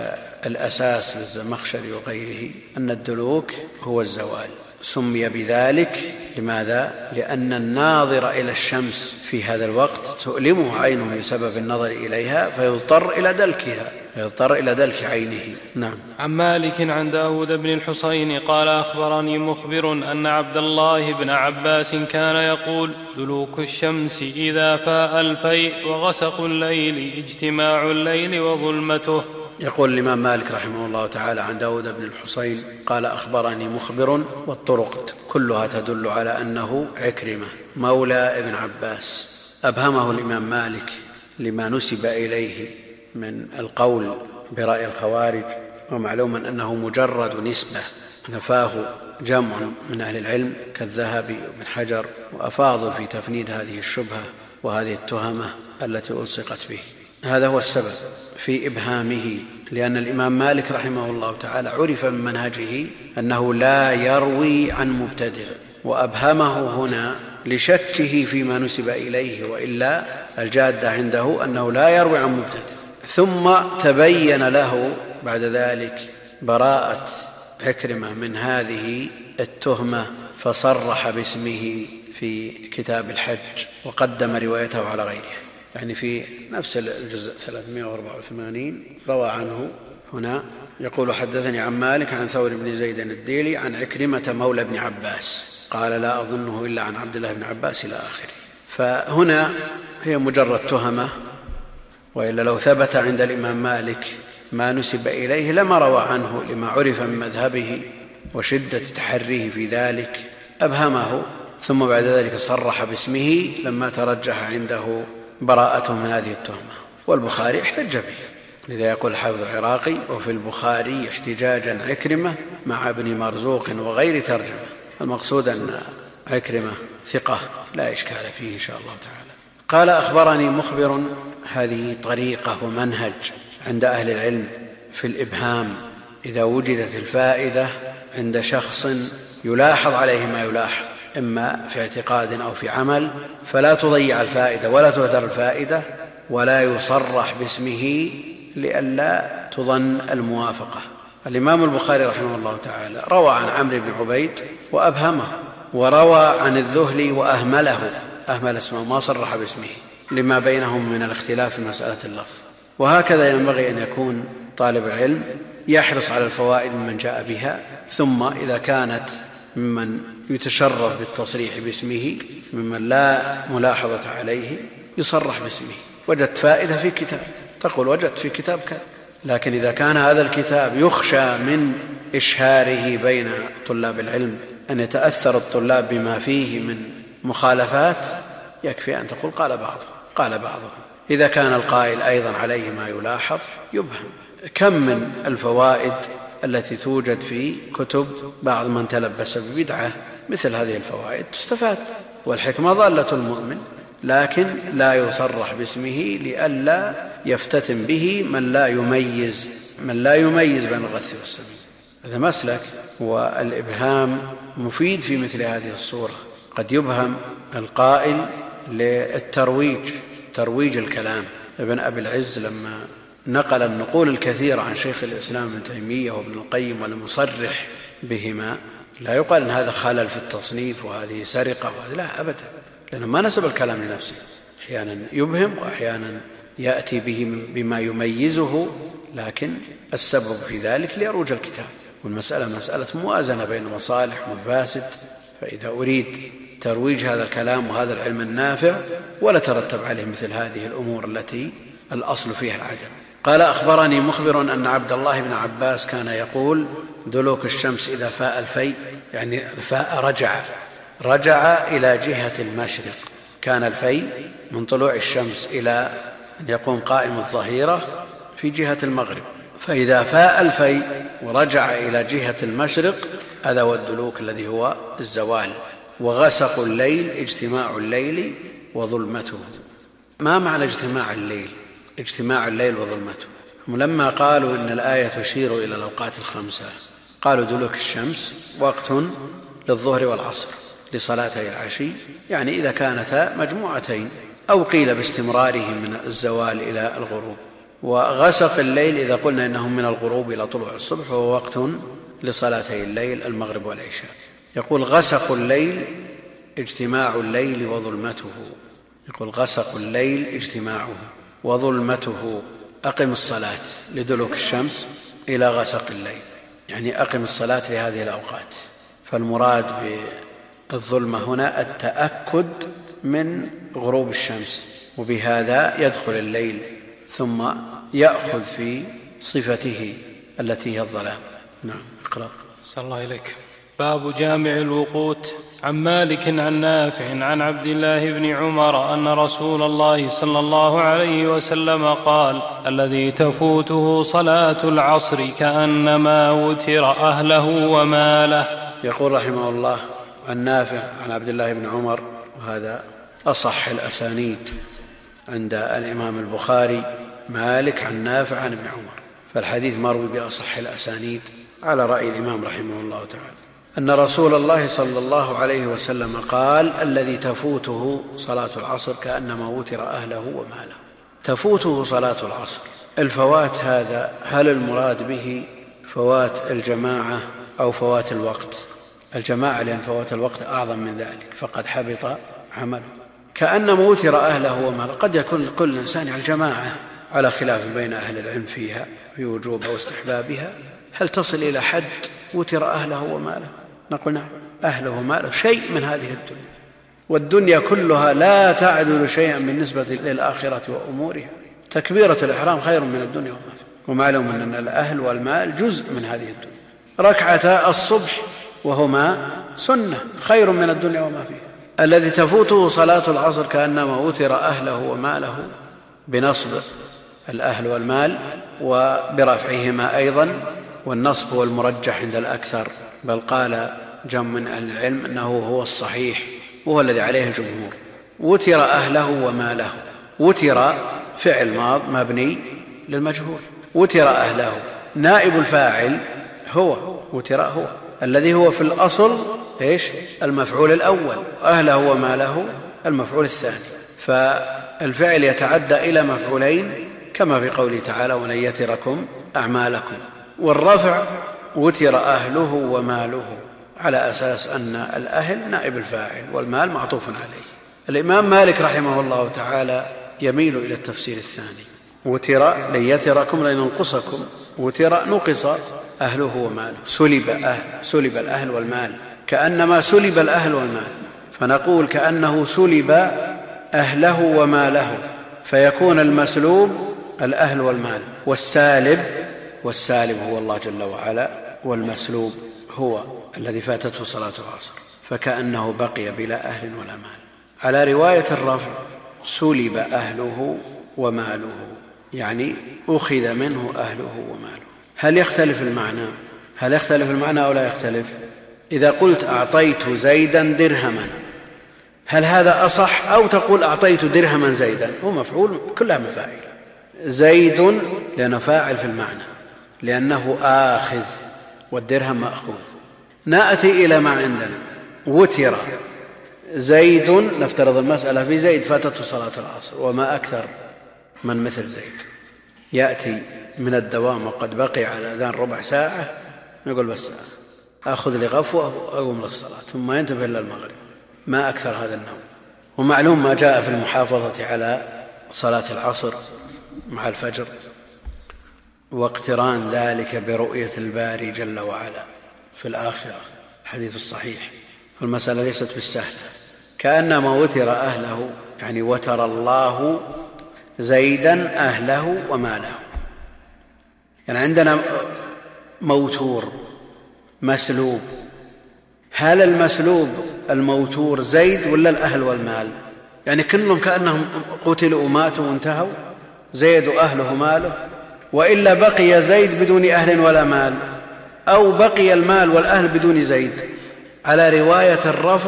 كالأساس للزمخشري وغيره أن الدلوك هو الزوال. سمي بذلك لماذا؟ لأن الناظر إلى الشمس في هذا الوقت تؤلمه عينه بسبب النظر إليها، فيضطر إلى دلك عينه. نعم. عن مالك عن داود بن الحصين قال أخبرني مخبر أن عبد الله بن عباس كان يقول دلوك الشمس إذا فاء الفيء، وغسق الليل اجتماع الليل وظلمته. يقول الإمام مالك رحمه الله تعالى عن داود بن الحصين قال أخبرني مخبر، والطرق كلها تدل على أنه عكرمة مولى ابن عباس. أبهمه الإمام مالك لما نسب إليه من القول برأي الخوارج، ومعلوم أنه مجرد نسبة نفاه جمع من أهل العلم كالذهبي وابن حجر، وأفاضوا في تفنيد هذه الشبهة وهذه التهمة التي ألصقت به. هذا هو السبب في إبهامه، لأن الإمام مالك رحمه الله تعالى عرف من منهجه أنه لا يروي عن مبتدع، وأبهمه هنا لشكه فيما نسب إليه، وإلا الجادة عنده أنه لا يروي عن مبتدع. ثم تبين له بعد ذلك براءة عكرمة من هذه التهمة، فصرح باسمه في كتاب الحج وقدم روايته على غيره. يعني في نفس الجزء 384 روى عنه هنا يقول: حدثني عن مالك عن ثور بن زيد الديلي عن عكرمة مولى ابن عباس قال: لا أظنه إلا عن عبد الله بن عباس إلى آخره. فهنا هي مجرد تهمة، وإلا لو ثبت عند الإمام مالك ما نسب إليه لما روى عنه لما عرف من مذهبه وشدة تحريه في ذلك، أبهمه ثم بعد ذلك صرح باسمه لما ترجح عنده براءته من هذه التهمة. والبخاري احتج به، لذا يقول الحافظ العراقي: وفي البخاري احتجاجا عكرمة مع ابن مرزوق وغير ترجمة. المقصود أن عكرمة ثقة لا إشكال فيه إن شاء الله تعالى. قال: أخبرني مخبر. هذه طريقة ومنهج عند أهل العلم في الإبهام إذا وجدت الفائدة عند شخص يلاحظ عليه ما يلاحظ إما في اعتقاد أو في عمل، فلا تضيع الفائدة ولا تهدر الفائدة ولا يصرح باسمه لئلا تظن الموافقة. الإمام البخاري رحمه الله تعالى روى عن عمرو بن عبيد وأبهمه، وروى عن الذهلي وأهمله، أهمل اسمه ما صرح باسمه لما بينهم من الاختلاف في مسألة اللفظ. وهكذا ينبغي أن يكون طالب العلم يحرص على الفوائد ممن جاء بها، ثم إذا كانت ممن يتشرف بالتصريح باسمه ممن لا ملاحظة عليه يصرح باسمه. وجدت فائدة في كتاب تقول وجدت في كتاب كذا، لكن إذا كان هذا الكتاب يخشى من إشهاره بين طلاب العلم أن يتأثر الطلاب بما فيه من مخالفات، يكفي أن تقول قال بعضهم. إذا كان القائل أيضا عليه ما يلاحظ يبهم. كم من الفوائد التي توجد في كتب بعض من تلبس ببدعة، مثل هذه الفوائد تستفاد، والحكمة ضالة المؤمن، لكن لا يصرح باسمه لئلا يفتتن به من لا يميز بين الغث والسمين. هذا مسلك، والإبهام مفيد في مثل هذه الصورة. قد يبهم القائل للترويج الكلام. ابن أبي العز لما نقل النقول الكثيرة عن شيخ الإسلام ابن تيمية وابن القيم ولم يصرح بهما، لا يقال أن هذا خلل في التصنيف وهذه سرقة وهذا، لا أبدا، لأنه ما نسب الكلام لنفسه. أحيانا يبهم وأحيانا يأتي به بما يميزه، لكن السبب في ذلك ليروج الكتاب. والمسألة مسألة موازنة بين مصالح ومفاسد، فإذا أريد ترويج هذا الكلام وهذا العلم النافع ولا ترتب عليه مثل هذه الأمور التي الأصل فيها العدم. قال: أخبرني مخبر أن عبد الله بن عباس كان يقول: دلوك الشمس إذا فاء الفيء، يعني الفاء رجع إلى جهة المشرق. كان الفيء من طلوع الشمس إلى أن يقوم قائم الظهيرة في جهة المغرب، فإذا فاء الفيء ورجع إلى جهة المشرق هذا هو الدلوك الذي هو الزوال. وغسق الليل اجتماع الليل وظلمته. ما معنى اجتماع الليل؟ اجتماع الليل وظلمته. لما قالوا إن الآية تشير إلى الأوقات الخمسة، قالوا دلوك الشمس وقت للظهر والعصر لصلاتي العشي، يعني إذا كانتا مجموعتين، أو قيل باستمرارهم من الزوال إلى الغروب. وغسق الليل إذا قلنا إنهم من الغروب إلى طلوع الصبح، وهو وقت لصلاتي الليل المغرب والعشاء. يقول: غسق الليل اجتماع الليل وظلمته. يقول: غسق الليل اجتماعه وظلمته. أقم الصلاة لدلوك الشمس إلى غسق الليل، يعني أقم الصلاة لهذه الأوقات. فالمراد بالظلمة هنا التأكد من غروب الشمس، وبهذا يدخل الليل ثم يأخذ في صفته التي هي الظلام. نعم، اقرأ. صلى الله إليك. باب جامع الوقوت. عن مالك عن نافع عن عبد الله بن عمر أن رسول الله صلى الله عليه وسلم قال: الذي تفوته صلاة العصر كأنما وتر أهله وماله. يقول رحمه الله عن نافع عن عبد الله بن عمر، وهذا أصح الأسانيد عند الإمام البخاري، مالك عن نافع عن ابن عمر، فالحديث مروي بأصح الأسانيد على رأي الإمام رحمه الله تعالى، أن رسول الله صلى الله عليه وسلم قال: الذي تفوته صلاة العصر كأنما وتر أهله وماله. تفوته صلاة العصر، الفوات هذا هل المراد به فوات الجماعة أو فوات الوقت؟ الجماعة لأن فوات الوقت أعظم من ذلك فقد حبط عمله. كأنما وتر أهله وماله. قد يكون كل إنسان على الجماعة على خلاف بين أهل العلم فيها في وجوبها واستحبابها. هل تصل إلى حد وتر أهله وماله؟ نقول نعم، أهله وماله شيء من هذه الدنيا، والدنيا كلها لا تعدل شيئا بالنسبة للآخرة وأمورها. تكبيرة الإحرام خير من الدنيا وما فيها، ومعلوم أن الأهل والمال جزء من هذه الدنيا. ركعتا الصبح وهما سنة خير من الدنيا وما فيها. الذي تفوته صلاة العصر كأنما وتر أهله وماله بنصب الأهل والمال وبرفعهما أيضا، والنصب هو المرجح عند الأكثر، بل قال جمع من أهل العلم أنه هو الصحيح وهو الذي عليه الجمهور. وتر أهله وماله. وتر فعل ماض مبني للمجهول. وتر أهله نائب الفاعل هو وتر هو الذي هو في الأصل إيش؟ المفعول الأول، أهله وماله المفعول الثاني، فالفعل يتعدى إلى مفعولين كما في قوله تعالى ولن يتركم أعمالكم. والرفع وتر أهله وماله على أساس أن الأهل نائب الفاعل والمال معطوف عليه. الإمام مالك رحمه الله تعالى يميل إلى التفسير الثاني. وتر لن يتركم لن ينقصكم، وتر نقص أهله وماله، سلب الأهل والمال، كأنما سلب الأهل والمال، فنقول كأنه سلب أهله وماله، فيكون المسلوب الأهل والمال، والسالب هو الله جل وعلا، والمسلوب هو الذي فاتته صلاة العصر، فكأنه بقي بلا أهل ولا مال. على رواية الرفع سلب أهله وماله، يعني أخذ منه أهله وماله. هل يختلف المعنى أو لا يختلف؟ إذا قلت أعطيت زيدا درهما، هل هذا أصح أو تقول أعطيت درهما زيدا؟ هو مفعول كلها مفاعل. زيد لأنه فاعل في المعنى لأنه آخذ، والدرهم مأخوذ. نأتي إلى ما عندنا وتر زيد، نفترض المسألة في زيد فاتته صلاة العصر، وما أكثر من مثل زيد يأتي من الدوام وقد بقي على الأذان ربع ساعة، نقول بس أخذ لي غفوة وأقوم للصلاة ثم ينتبه إلى المغرب، ما أكثر هذا النوم. ومعلوم ما جاء في المحافظة على صلاة العصر مع الفجر واقتران ذلك برؤية الباري جل وعلا في الآخرة، حديث الصحيح. والمسألة ليست بالسهلة، كأنما وتر أهله يعني وتر الله زيدا أهله وماله. يعني عندنا موتور مسلوب، هل المسلوب الموتور زيد ولا الأهل والمال؟ يعني كلهم كأنهم قتلوا وماتوا وانتهوا، زيد أهله ماله، وإلا بقي زيد بدون أهل ولا مال، أو بقي المال والأهل بدون زيد. على رواية الرفع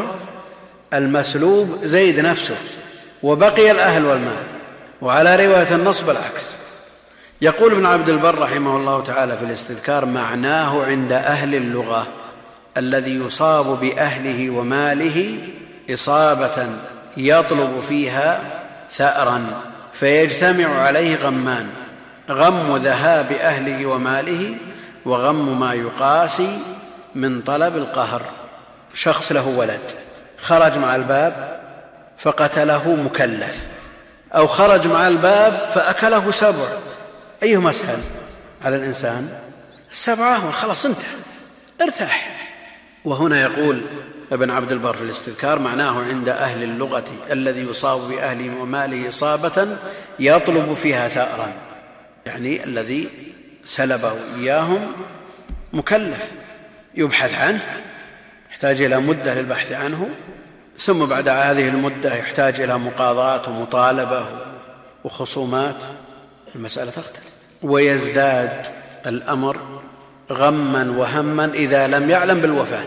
المسلوب زيد نفسه وبقي الأهل والمال، وعلى رواية النصب العكس. يقول ابن عبد البر رحمه الله تعالى في الاستذكار: معناه عند أهل اللغة الذي يصاب بأهله وماله إصابة يطلب فيها ثأرا فيجتمع عليه غمان: غم ذهاب أهله وماله، وغم ما يقاسي من طلب القهر. شخص له ولد خرج مع الباب فقتله مكلف، أو خرج مع الباب فأكله سبع، أيهما أسهل على الإنسان؟ السبعة، خلاص انتهى ارتاح. وهنا يقول ابن عبد البر في الاستذكار: معناه عند أهل اللغة الذي يصاب بأهله وماله إصابة يطلب فيها ثأرا، يعني الذي سلبه إياهم مكلف يبحث عنه، يحتاج إلى مدة للبحث عنه، ثم بعد هذه المدة يحتاج إلى مقاضاة ومطالبة وخصومات، المسألة تختلف. ويزداد الأمر غما وهما إذا لم يعلم بالوفاة،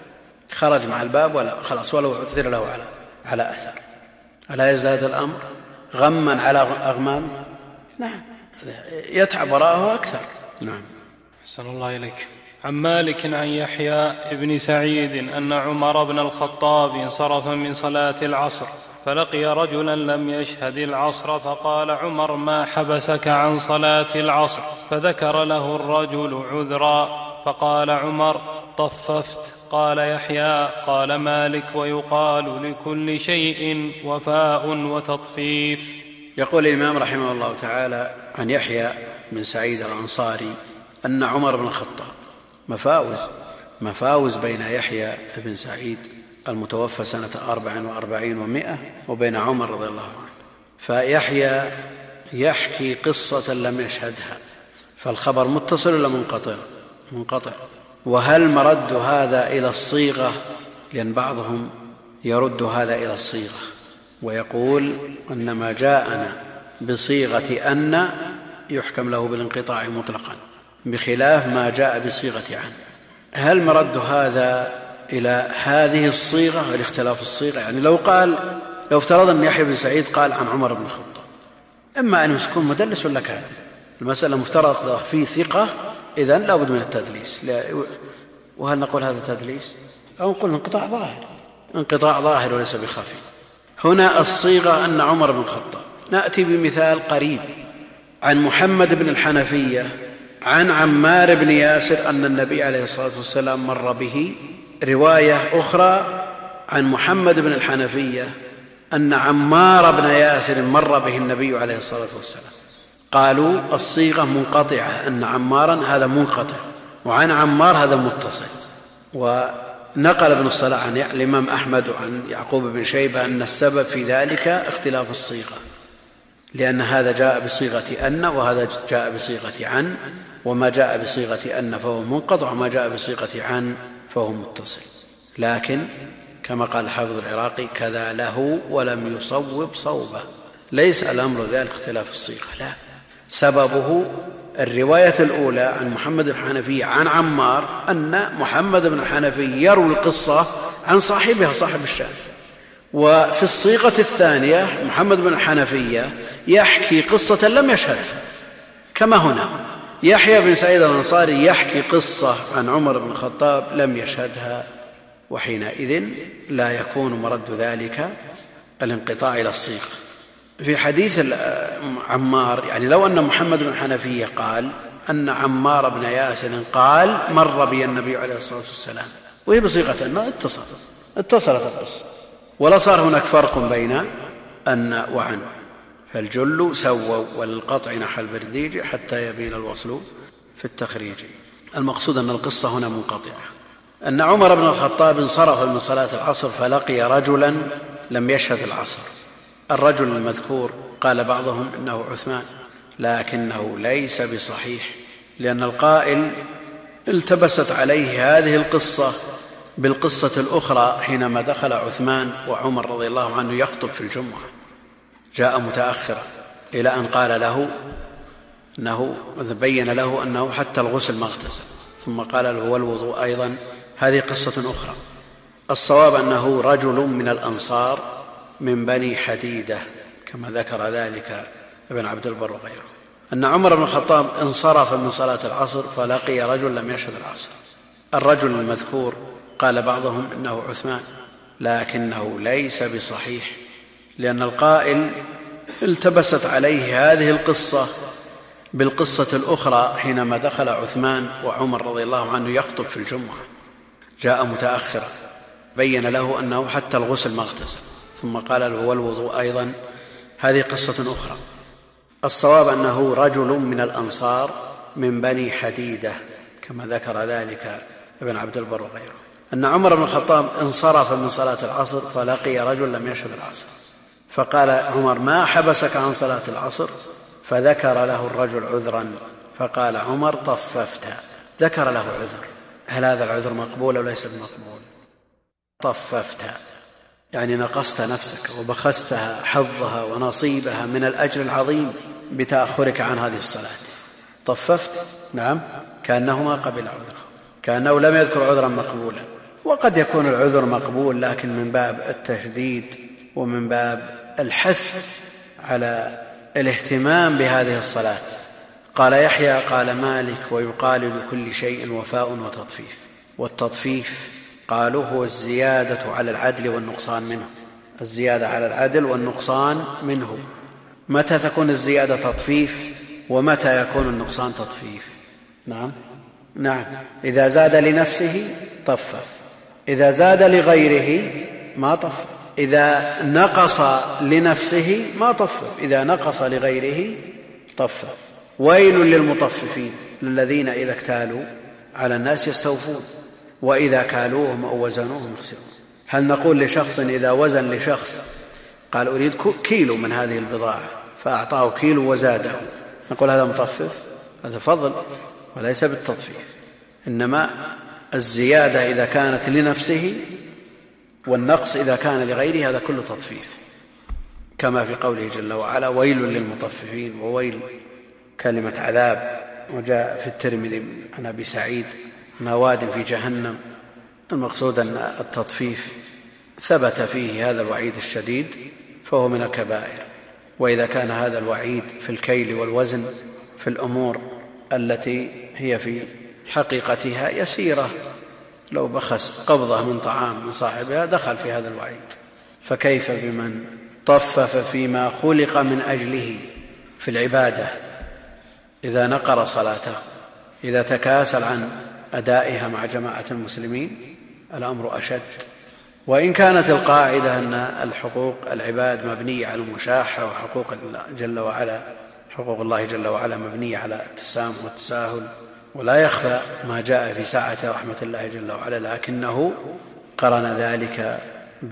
خرج مع الباب ولا خلاص ولو عثر له على أثر، ألا يزداد الأمر غما على أغمام؟ نعم، يتعب وراءه أكثر. نعم. أحسن الله إليك. عن مالك عن يحيى بن سعيد أن عمر بن الخطاب انصرف من صلاة العصر فلقي رجلا لم يشهد العصر، فقال عمر: ما حبسك عن صلاة العصر؟ فذكر له الرجل عذرا، فقال عمر: طففت. قال يحيى: قال مالك: ويقال لكل شيء وفاء وتطفيف. يقول الإمام رحمه الله تعالى عن يحيى بن سعيد الأنصاري أن عمر بن الخطاب مفاوز بين يحيى بن سعيد المتوفى سنة 44 و100 وبين عمر رضي الله عنه. فيحيى يحكي قصة لم يشهدها، فالخبر متصل ولا منقطع؟ وهل مرد هذا إلى الصيغة؟ لأن بعضهم يرد هذا إلى الصيغة ويقول أن ما جاءنا بصيغة أن يحكم له بالانقطاع مطلقا بخلاف ما جاء بصيغة عن. هل مرد هذا إلى هذه الصيغة والاختلاف الصيغة؟ يعني لو افترض أن يحيى بن سعيد قال عن عمر بن الخطاب، إما أن يكون مدلس ولا كاذب. المسألة مفترض فيه ثقة، إذن لا بد من التدليس. وهل نقول هذا تدليس أو نقول انقطاع ظاهر وليس بخفي؟ هنا الصيغة أن عمر بن الخطاب. نأتي بمثال قريب عن محمد بن الحنفية عن عمار بن ياسر أن النبي عليه الصلاة والسلام مر به. رواية أخرى عن محمد بن الحنفية أن عمار بن ياسر مر به النبي عليه الصلاة والسلام. قالوا الصيغة منقطعة، أن عمارا هذا منقطع وعن عمار هذا متصل. ونقل ابن الصلاح عن الإمام أحمد وعن يعقوب بن شيبة أن السبب في ذلك اختلاف الصيغة، لأن هذا جاء بصيغة أن وهذا جاء بصيغة عن، وما جاء بصيغة أن فهو منقطع وما جاء بصيغة عن فهو متصل. لكن كما قال الحافظ العراقي: كذا له ولم يصوب صوبه. ليس الأمر ذلك اختلاف الصيغة، لا، سببه الرواية الأولى عن محمد بن الحنفية عن عمار أن محمد بن الحنفية يروي القصة عن صاحبها صاحب الشأن. وفي الصيغة الثانية محمد بن الحنفية يحكي قصة لم يشهدها، كما هنا يحيى بن سعيد الأنصاري يحكي قصة عن عمر بن الخطاب لم يشهدها، وحينئذ لا يكون مرد ذلك الانقطاع إلى الصيغة. في حديث عمار، يعني لو أن محمد بن الحنفية قال أن عمار بن ياسر قال مر بي النبي عليه الصلاة والسلام، وهي بصيغة أنه اتصلت القصة، ولا صار هناك فرق بين أن وعن، فالجل سووا وللقطع نحى البرديج حتى يبين الوصل في التخريج. المقصود أن القصة هنا منقطعة. أن عمر بن الخطاب انصرف من صلاة العصر فلقي رجلا لم يشهد العصر. الرجل المذكور قال بعضهم إنه عثمان، لكنه ليس بصحيح، لأن القائل التبست عليه هذه القصة بالقصة الأخرى حينما دخل عثمان وعمر رضي الله عنه يخطب في الجمعة، جاء متأخرا إلى أن قال له أنه بين له أنه حتى الغسل ما اغتسل، ثم قال له والوضوء أيضا. هذه قصة أخرى. الصواب أنه رجل من الأنصار من بني حديدة كما ذكر ذلك ابن عبد البر وغيره، أن عمر بن الخطاب انصرف من صلاة العصر فلقي رجل لم يشهد العصر. الرجل المذكور قال بعضهم إنه عثمان، لكنه ليس بصحيح، لأن القائل التبست عليه هذه القصة بالقصة الأخرى حينما دخل عثمان وعمر رضي الله عنه يخطب في الجمعة، جاء متأخرا بين له أنه حتى الغسل ما اغتسل، ثم قال له والوضوء أيضا. هذه قصة أخرى. الصواب أنه رجل من الأنصار من بني حديدة كما ذكر ذلك ابن عبد البر وغيره، أن عمر بن الخطاب انصرف من صلاة العصر فلقي رجل لم يشهد العصر، فقال عمر ما حبسك عن صلاة العصر؟ فذكر له الرجل عذرا، فقال عمر طففت. ذكر له عذر. هل هذا العذر مقبول أو ليس بمقبول؟ طففت يعني نقصت نفسك وبخستها حظها ونصيبها من الأجر العظيم بتأخرك عن هذه الصلاة. طففت، نعم، كأنه ما قبل عذره، كأنه لم يذكر عذرا مقبولا. وقد يكون العذر مقبول لكن من باب التشديد ومن باب الحث على الاهتمام بهذه الصلاة. قال يحيى قال مالك ويقال لكل شيء وفاء وتطفيف. والتطفيف قالوا هو الزيادة على العدل والنقصان منه، الزيادة على العدل والنقصان منه. متى تكون الزيادة تطفيف ومتى يكون النقصان تطفيف؟ نعم، نعم، إذا زاد لنفسه طفف، إذا زاد لغيره ما طفف، إذا نقص لنفسه ما طفف، إذا نقص لغيره طفف. ويل للمطففين الذين إذا اكتالوا على الناس يستوفون وإذا كالوهم أو وزنوهم يخسرون. هل نقول لشخص إذا وزن لشخص قال أريد كيلو من هذه البضاعة فأعطاه كيلو وزاده نقول هذا مطفف؟ هذا فضل وليس بالتطفيف. إنما الزيادة إذا كانت لنفسه والنقص إذا كان لغيره هذا كله تطفيف، كما في قوله جل وعلا ويل للمطففين، وويل كلمة عذاب. وجاء في الترمذي عن أبي سعيد نواد في جهنم، المقصود أن التطفيف ثبت فيه هذا الوعيد الشديد فهو من الكبائر. وإذا كان هذا الوعيد في الكيل والوزن في الأمور التي هي في حقيقتها يسيرة، لو بخس قبضة من طعام من صاحبها دخل في هذا الوعيد، فكيف بمن طفف فيما خلق من أجله في العبادة؟ إذا نقر صلاته، إذا تكاسل عن أدائها مع جماعة المسلمين الأمر أشد. وإن كانت القاعدة أن الحقوق العباد مبنية على المشاحة، وحقوق الله جل وعلا مبنية على التسامح والتساهل، ولا يخفى ما جاء في سعة رحمة الله جل وعلا، لكنه قرن ذلك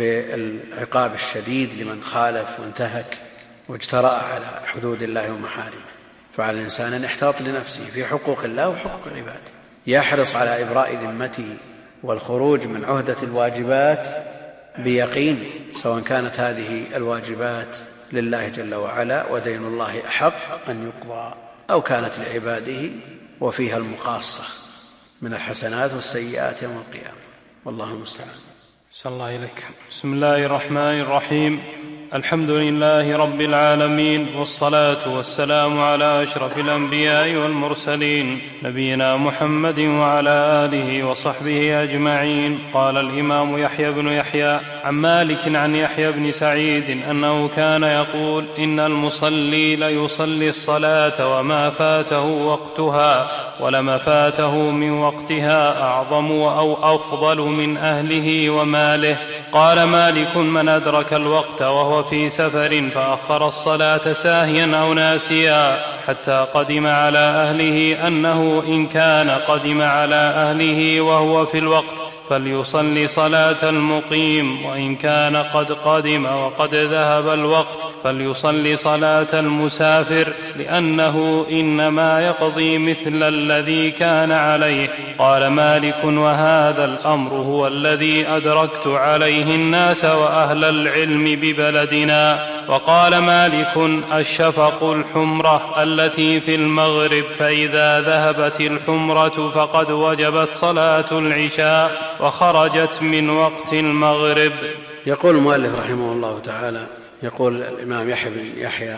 بالعقاب الشديد لمن خالف وانتهك واجترأ على حدود الله ومحارمه. فعلى الإنسان أن يحتاط لنفسه في حقوق الله وحقوق العباد، يحرص على إبراء ذمته والخروج من عهدة الواجبات بيقين، سواء كانت هذه الواجبات لله جل وعلا ودين الله أحق أن يقضى، أو كانت لعباده وفيها المقاصة من الحسنات والسيئات يوم القيامة، والله المستعان. صلى الله إليك. بسم الله الرحمن الرحيم. الحمد لله رب العالمين، والصلاة والسلام على أشرف الأنبياء والمرسلين نبينا محمد وعلى آله وصحبه أجمعين. قال الإمام يحيى بن يحيى عن مالك عن يحيى بن سعيد أنه كان يقول إن المصلي ليصلي الصلاة وما فاته وقتها، ولما فاته من وقتها أعظم أو أفضل من أهله وماله. قال مالك من أدرك الوقت وهو في سفر فأخر الصلاة ساهيا أو ناسيا حتى قدم على أهله أنه إن كان قدم على أهله وهو في الوقت فليصلي صلاة المقيم، وإن كان قد قدم وقد ذهب الوقت فليصلي صلاة المسافر، لأنه إنما يقضي مثل الذي كان عليه. قال مالك وهذا الأمر هو الذي أدركت عليه الناس وأهل العلم ببلدنا. وقال مالك الشفق الحمرة التي في المغرب، فإذا ذهبت الحمرة فقد وجبت صلاة العشاء وخرجت من وقت المغرب. يقول المؤلف رحمه الله تعالى، يقول الإمام يحيى بن يحيى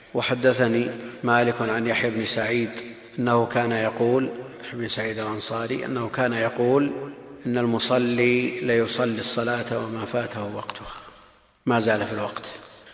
وحدثني مالك عن يحيى بن سعيد أنه كان يقول، بن سعيد الأنصاري، أنه كان يقول إن المصلي ليصلي الصلاة وما فاته وقتها، ما زال في الوقت،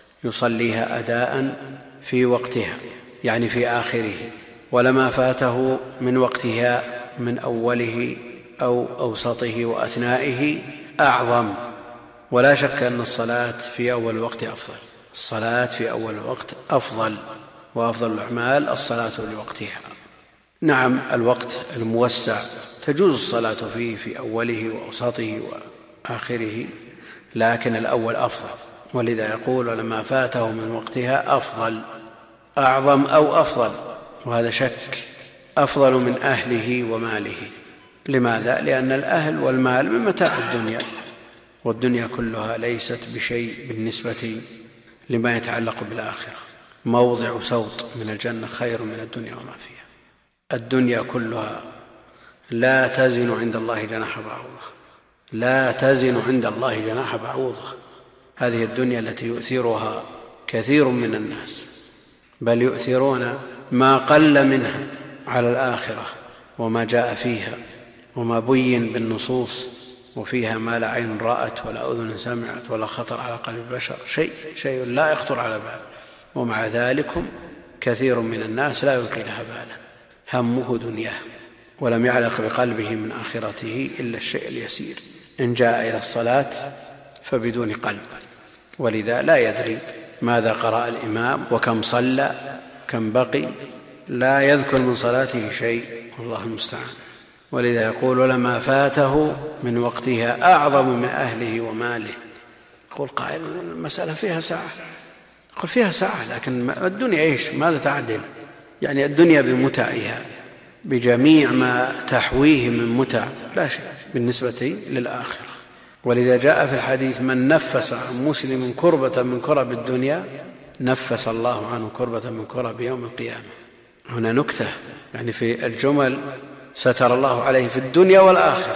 يصليها أداء في وقتها يعني في آخره، ولما فاته من وقتها من أوله أو أوسطه وأثنائه أعظم. ولا شك أن الصلاة في أول الوقت أفضل، الصلاة في أول الوقت أفضل، وأفضل الأعمال الصلاة لوقتها. نعم الوقت الموسع تجوز الصلاة فيه في أوله وأوسطه وآخره، لكن الأول أفضل، ولذا يقول ولما فاته من وقتها أفضل، أعظم أو أفضل، وهذا شك، أفضل من أهله وماله. لماذا؟ لأن الأهل والمال من متاع الدنيا، والدنيا كلها ليست بشيء بالنسبة لما يتعلق بالآخرة. موضع سوط من الجنة خير من الدنيا وما فيها. الدنيا كلها لا تزن عند الله جناح بعوضة، لا تزن عند الله جناح بعوضة. هذه الدنيا التي يؤثرها كثير من الناس، بل يؤثرون ما قل منها على الآخرة وما جاء فيها وما بين بالنصوص، وفيها ما لا عين رأت ولا أذن سمعت ولا خطر على قلب البشر، شيء لا يخطر على بال. ومع ذلك كثير من الناس لا يلقي لها بالا، همه دنياه ولم يعلق بقلبه من آخرته إلا الشيء اليسير. إن جاء إلى الصلاة فبدون قلب، ولذا لا يدري ماذا قرأ الإمام وكم صلى كم بقي، لا يذكر من صلاته شيء، والله المستعان. ولذا يقول: ولما فاته من وقتها أعظم من أهله وماله. يقول قائل: المسألة فيها ساعة. يقول: فيها ساعة، لكن الدنيا إيش؟ ماذا تعدل؟ يعني الدنيا بمتعها بجميع ما تحويه من متع لا شيء بالنسبة للآخرة. ولذا جاء في الحديث: من نفس عن مسلم كربة من كرب الدنيا نفس الله عنه كربة من كرب يوم القيامة. هنا نكتة، يعني في الجمل ستر الله عليه في الدنيا والآخرة،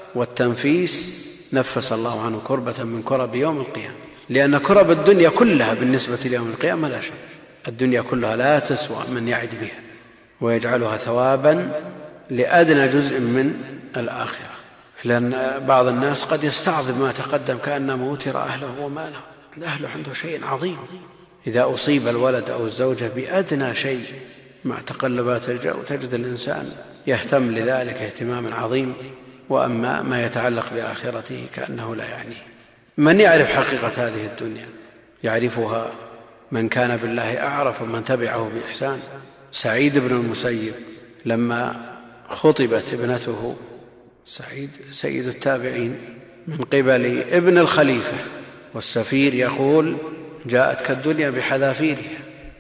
والتنفيس نفس الله عنه كربة من كرب يوم القيامة، لأن كرب الدنيا كلها بالنسبة ليوم القيامة لا شيء. الدنيا كلها لا تسوى من يعد بها، ويجعلها ثوابا لأدنى جزء من الآخرة. لأن بعض الناس قد يستعظم ما تقدم كأنما أوتر أهله وماله. أهله عنده شيء عظيم، إذا أصيب الولد أو الزوجة بأدنى شيء مع تقلبات الجو تجد الإنسان يهتم لذلك اهتماما عظيم، وأما ما يتعلق بآخرته كأنه لا يعنيه. من يعرف حقيقة هذه الدنيا يعرفها من كان بالله أعرف ومن تبعه بإحسان. سعيد بن المسيب لما خطبت ابنته، سعيد سيد التابعين، من قبل ابن الخليفة والسفير، يقول: جاءتك الدنيا بحذافيرها.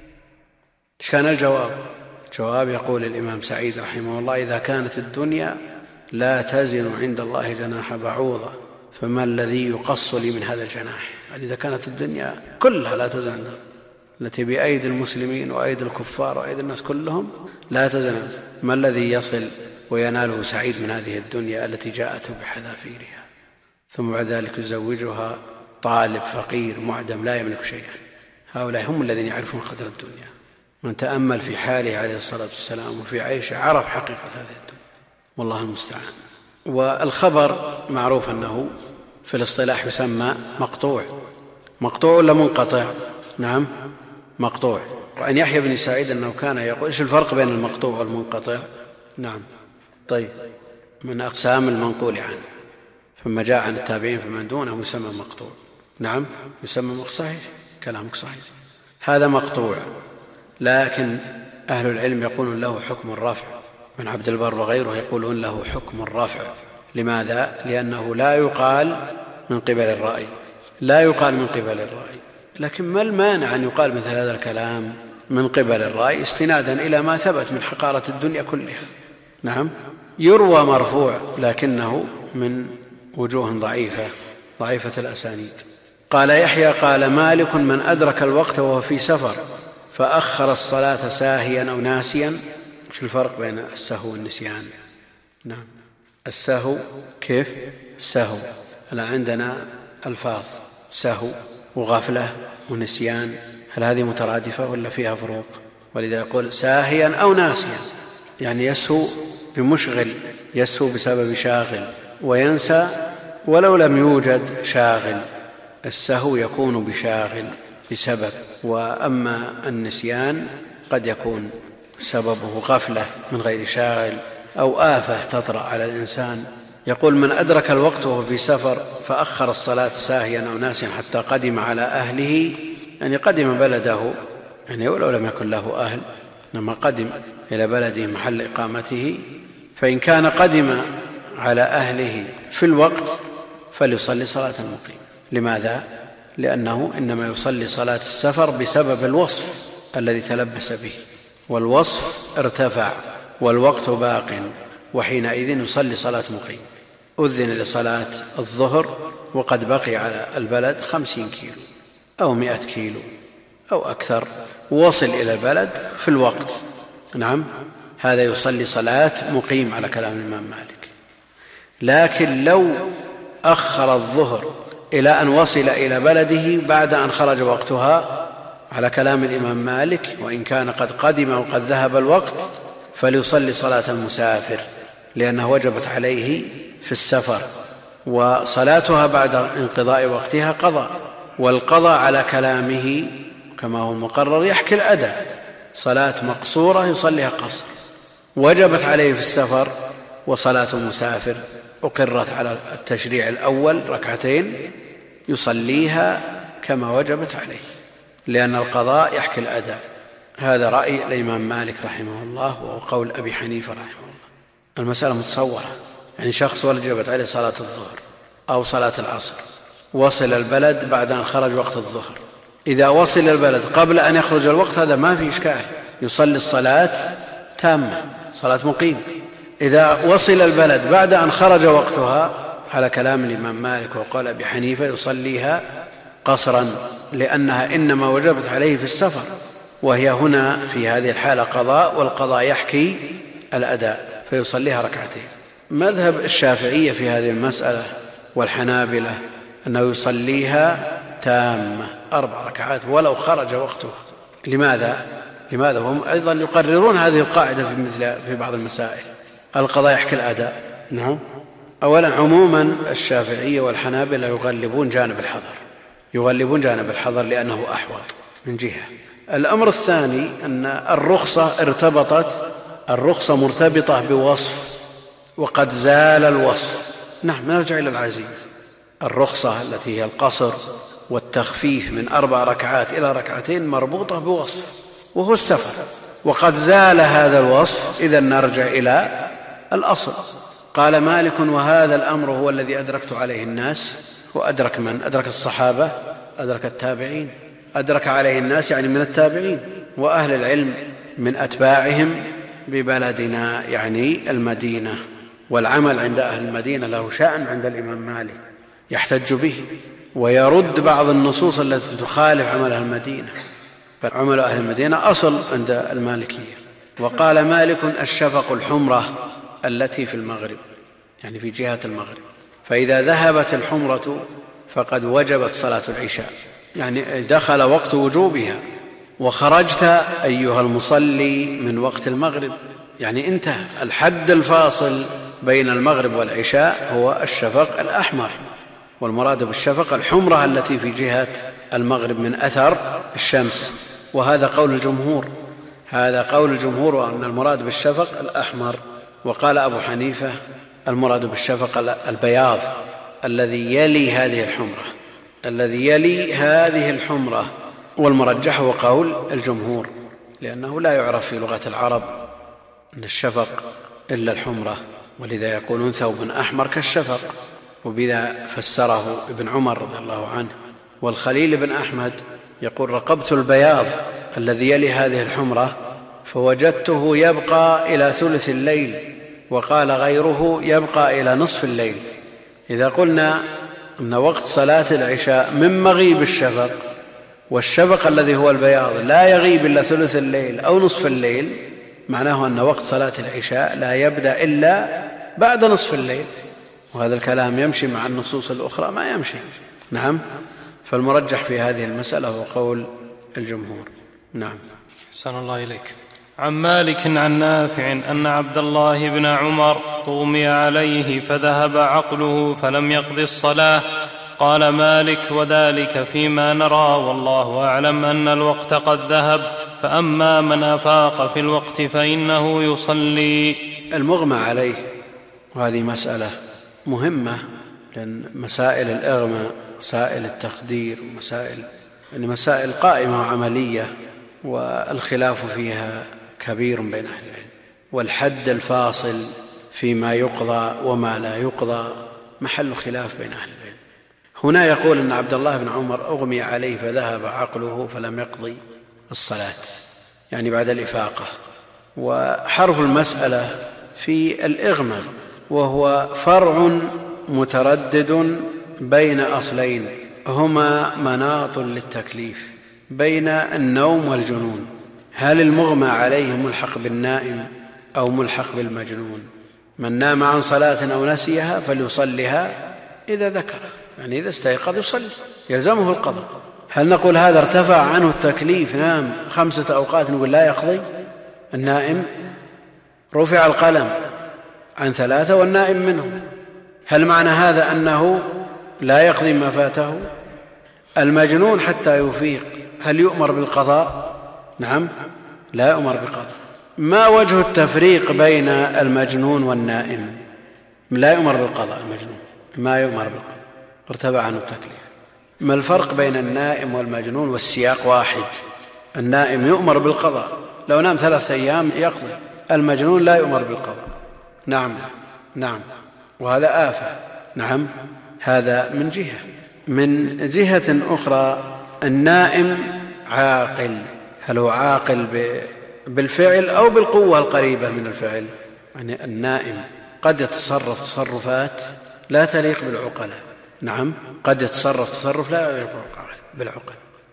ايش كان الجواب؟ جواب يقول الإمام سعيد رحمه الله: إذا كانت الدنيا لا تزن عند الله جناح بعوضة فما الذي يقص لي من هذا الجناح؟ يعني إذا كانت الدنيا كلها لا تزن، التي بأيدي المسلمين وأيدي الكفار وأيدي الناس كلهم لا تزن، ما الذي يصل ويناله سعيد من هذه الدنيا التي جاءته بحذافيرها؟ ثم بعد ذلك يزوجها طالب فقير معدم لا يملك شيئا. هؤلاء هم الذين يعرفون قدر الدنيا. من تأمل في حاله عليه الصلاة والسلام وفي عيشه عرف حقيقة هذه الدنيا، والله المستعان. والخبر معروف أنه في الاصطلاح يسمى مقطوع. مقطوع ولا منقطع؟ نعم مقطوع. وعن يحيى بن سعيد أنه كان يقول: إيش الفرق بين المقطوع والمنقطع؟ نعم طيب، من أقسام المنقول عنه، ثم جاء عن التابعين فمن دونه يسمى مقطوع. نعم يسمى صحيح، كلامك صحيح، هذا مقطوع. لكن أهل العلم يقولون له حكم الرفع، من عبد البر وغيره يقولون له حكم الرفع. لماذا؟ لأنه لا يقال من قبل الرأي، لا يقال من قبل الرأي. لكن ما المانع أن يقال مثل هذا الكلام من قبل الرأي استنادا إلى ما ثبت من حقارة الدنيا كلها؟ نعم يروى مرفوع لكنه من وجوه ضعيفة الأسانيد. قال يحيى: قال مالك: من أدرك الوقت وهو في سفر فأخر الصلاة ساهيا أو ناسيا. ايش الفرق بين السهو والنسيان؟ نعم السهو كيف؟ السهو هلا عندنا ألفاظ سهو وغفلة ونسيان، هل هذه مترادفة ولا فيها فروق؟ ولذا يقول ساهيا أو ناسيا، يعني يسهو بمشغل، يسهو بسبب شاغل، وينسى ولو لم يوجد شاغل. السهو يكون بشاغل بسبب، وأما النسيان قد يكون سببه غفلة من غير شاغل أو آفة تطرأ على الإنسان. يقول: من أدرك الوقت وهو في سفر فأخر الصلاة ساهيا أو ناسيا حتى قدم على أهله، يعني قدم بلده، يعني ولو لم يكن له أهل، لما قدم إلى بلده محل إقامته، فإن كان قدم على أهله في الوقت فليصلي صلاة المقيم. لماذا؟ لأنه إنما يصلي صلاة السفر بسبب الوصف الذي تلبس به، والوصف ارتفع والوقت باق، وحينئذ يصلي صلاة مقيم. أذن لصلاة الظهر وقد بقي على البلد 50 كيلو أو 100 كيلو أو أكثر، وصل إلى البلد في الوقت، نعم هذا يصلي صلاة مقيم على كلام الإمام مالك. لكن لو أخر الظهر إلى أن وصل إلى بلده بعد أن خرج وقتها على كلام الإمام مالك، وإن كان قد قدم وقد ذهب الوقت، فليصلي صلاة المسافر، لأنها وجبت عليه في السفر، وصلاتها بعد انقضاء وقتها قضاء، والقضاء على كلامه كما هو المقرر يحكي الأداء. صلاة مقصورة يصليها قصر، وجبت عليه في السفر وصلاة المسافر أقرت على التشريع الأول ركعتين يصليها كما وجبت عليه، لأن القضاء يحكي الأداء. هذا رأي الإمام مالك رحمه الله، وهو قول أبي حنيفة رحمه الله. المسألة متصورة، يعني شخص وجبت عليه صلاة الظهر أو صلاة العصر، وصل البلد بعد أن خرج وقت الظهر. إذا وصل البلد قبل أن يخرج الوقت هذا ما في إشكال، يصلي الصلاة تامة، صلاة مقيم. إذا وصل البلد بعد أن خرج وقتها على كلام الإمام مالك وقال أبي حنيفة يصليها قصرا، لأنها إنما وجبت عليه في السفر، وهي هنا في هذه الحالة قضاء، والقضاء يحكي الأداء، فيصليها ركعتين. مذهب الشافعية في هذه المسألة والحنابلة أنه يصليها تامة 4 ركعات ولو خرج وقتها. لماذا هم أيضا يقررون هذه القاعدة في بعض المسائل، القضاء يحكي الأداء. نعم. أولا عموما الشافعية والحنابلة يغلبون جانب الحظر لأنه أحوط من جهة. الأمر الثاني أن الرخصة مرتبطة بوصف، وقد زال الوصف. نعم، نرجع إلى العزيز. الرخصة التي هي القصر والتخفيف من 4 ركعات إلى 2 ركعات مربوطة بوصف وهو السفر، وقد زال هذا الوصف، إذن نرجع إلى الأصل. قال مالك: وهذا الأمر هو الذي أدركت عليه الناس. وأدرك من؟ أدرك الصحابة، أدرك التابعين، أدرك عليه الناس يعني من التابعين، وأهل العلم من أتباعهم ببلدنا يعني المدينة. والعمل عند أهل المدينة له شأن عند الإمام مالك يحتج به، ويرد بعض النصوص التي تخالف عمل أهل المدينة، فعمل أهل المدينة أصل عند المالكية. وقال مالك: الشفق الحمرة التي في المغرب، يعني في جهة المغرب، فإذا ذهبت الحمرة فقد وجبت صلاة العشاء، يعني دخل وقت وجوبها، وخرجت أيها المصلي من وقت المغرب، يعني انتهى. الحد الفاصل بين المغرب والعشاء هو الشفق الأحمر، والمراد بالشفق الحمرة التي في جهة المغرب من أثر الشمس. وهذا قول الجمهور، وأن المراد بالشفق الأحمر. وقال أبو حنيفة: المراد بالشفق البياض الذي يلي هذه الحمرة. والمرجح هو قول الجمهور، لأنه لا يعرف في لغة العرب أن الشفق إلا الحمرة، ولذا يقولون ثوب أحمر كالشفق، وبذا فسره ابن عمر رضي الله عنه. والخليل بن أحمد يقول: رقبت البياض الذي يلي هذه الحمرة فوجدته يبقى إلى ثلث الليل، وقال غيره يبقى إلى نصف الليل. إذا قلنا أن وقت صلاة العشاء من مغيب الشفق، والشفق الذي هو البياض لا يغيب إلا ثلث الليل أو نصف الليل، معناه أن وقت صلاة العشاء لا يبدأ إلا بعد نصف الليل، وهذا الكلام يمشي مع النصوص الأخرى ما يمشي. نعم. فالمرجح في هذه المسألة هو قول الجمهور. نعم. أحسن الله إليك. عن مالك عن نافع أن عبد الله بن عمر أغمي عليه فذهب عقله فلم يقض الصلاة. قال مالك: وذلك فيما نرى، والله أعلم أن الوقت قد ذهب، فأما من أفاق في الوقت فإنه يصلي. المغمى عليه، وهذه مسألة مهمة، لأن مسائل الإغماء، مسائل التخدير، مسائل قائمة وعملية، والخلاف فيها كبير بين أهل العلم، والحد الفاصل فيما يقضى وما لا يقضى محل خلاف بين أهل العلم. هنا يقول أن عبد الله بن عمر أغمي عليه فذهب عقله فلم يقضي الصلاة، يعني بعد الإفاقة. وحرف المسألة في الإغماء، وهو فرع متردد بين أصلين هما مناط للتكليف، بين النوم والجنون. هل المغمى عليه ملحق بالنائم أو ملحق بالمجنون؟ من نام عن صلاة أو نسيها فليصلها إذا ذكر، يعني إذا استيقظ يصلي، يلزمه القضاء. هل نقول هذا ارتفع عنه التكليف، نام 5 أوقات، نقول لا يقضي؟ النائم رفع القلم عن 3 والنائم منه، هل معنى هذا أنه لا يقضي ما فاته؟ المجنون حتى يفيق هل يؤمر بالقضاء؟ نعم، لا يؤمر بالقضاء. ما وجه التفريق بين المجنون والنائم؟ لا يؤمر بالقضاء المجنون، ما يؤمر بالقضاء، ارتفع عنه التكليف. ما الفرق بين النائم والمجنون والسياق واحد؟ النائم يؤمر بالقضاء، لو نام 3 أيام يقضي. المجنون لا يؤمر بالقضاء. نعم وهذا آفة. نعم هذا من جهة أخرى النائم عاقل. هل هو عاقل بالفعل أو بالقوة القريبة من الفعل؟ يعني النائم قد يتصرف تصرفات لا تليق بالعقلاء. نعم قد يتصرف تصرف لا يليق بالعقل،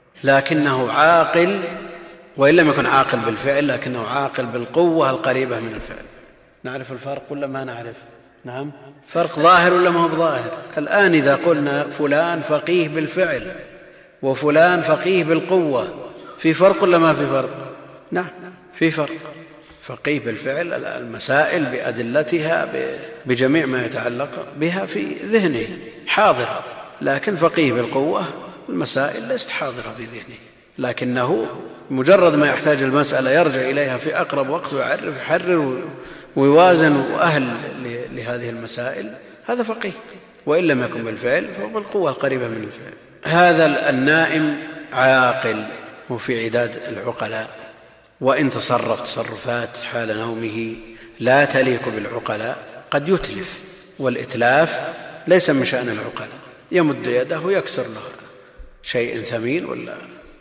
لكنه عاقل، وإن لم يكن عاقل بالفعل لكنه عاقل بالقوة القريبة من الفعل. نعرف الفرق ولا ما نعرف؟ نعم فرق ظاهر ولا ما هو بظاهر؟ الآن إذا قلنا فلان فقيه بالفعل وفلان فقيه بالقوة، في فرق ولا ما في فرق؟ نعم في فرق. فقيه بالفعل المسائل بأدلتها بجميع ما يتعلق بها في ذهنه حاضرة، لكن فقيه بالقوة المسائل ليست حاضرة في ذهنه، لكنه مجرد ما يحتاج المسألة يرجع إليها في أقرب وقت ويعرف يحرر ويوازن وأهل لهذه المسائل، هذا فقيه. وإن لم يكن بالفعل فهو بالقوة القريبة من الفعل. هذا النائم عاقل وفي عداد العقلاء، وإن تصرف تصرفات حال نومه لا تليق بالعقلاء قد يتلف، والإتلاف ليس من شأن العقلاء. يمد يده يكسر له شيء ثمين ولا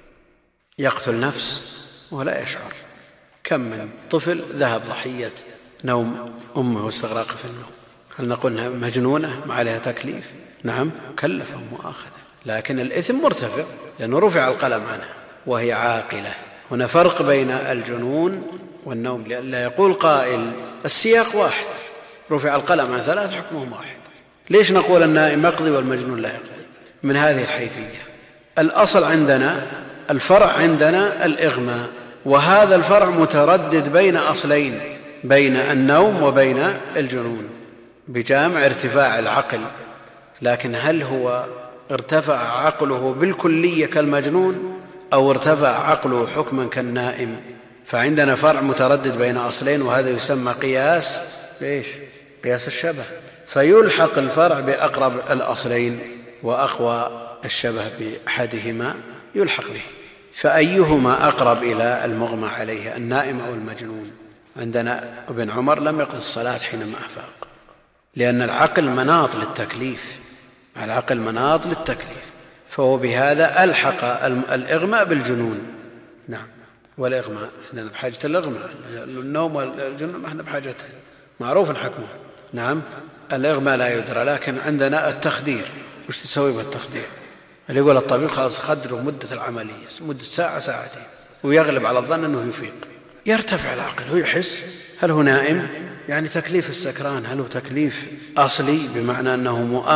يقتل نفس ولا يشعر. كم من طفل ذهب ضحية نوم أمه واستغراق في النوم، هل نقولها مجنونة ما عليها تكليف؟ نعم كلف مؤاخذة، لكن الإثم مرتفع لأنه رفع القلم عنها وهي عاقلة. هنا فرق بين الجنون والنوم، لئلا يقول قائل السياق واحد، رفع القلم عن 3 حكمهم واحد، ليش نقول النائم يقضي والمجنون لا يقضي؟ من هذه الحيثية. الأصل عندنا الفرع عندنا الإغماء، وهذا الفرع متردد بين أصلين، بين النوم وبين الجنون بجامع ارتفاع العقل. لكن هل هو ارتفع عقله بالكلية كالمجنون أو ارتفع عقله حكما كالنائم؟ فعندنا فرع متردد بين أصلين، وهذا يسمى قياس قياس الشبه، فيلحق الفرع بأقرب الأصلين وأقوى الشبه بأحدهما يلحق به. فأيهما أقرب إلى المغمى عليه، النائم أو المجنون؟ عندنا ابن عمر لم يقضي الصلاة حينما أفاق، لأن العقل مناط للتكليف، العقل مناط للتكليف، فهو بهذا ألحق الإغماء بالجنون. نعم والإغماء احنا بحاجة الإغماء، النوم والجنون احنا بحاجته معروف حكمه. نعم الإغماء لا يدرى، لكن عندنا التخدير. وش تسوي بالتخدير؟ اللي يقول الطبيب خلاص خدره مدة العملية مدة ساعة ساعتين، ويغلب على الظن أنه يفيق، يرتفع العقل ويحس. هل هو نائم؟ يعني تكليف السكران هل هو تكليف أصلي بمعنى أنه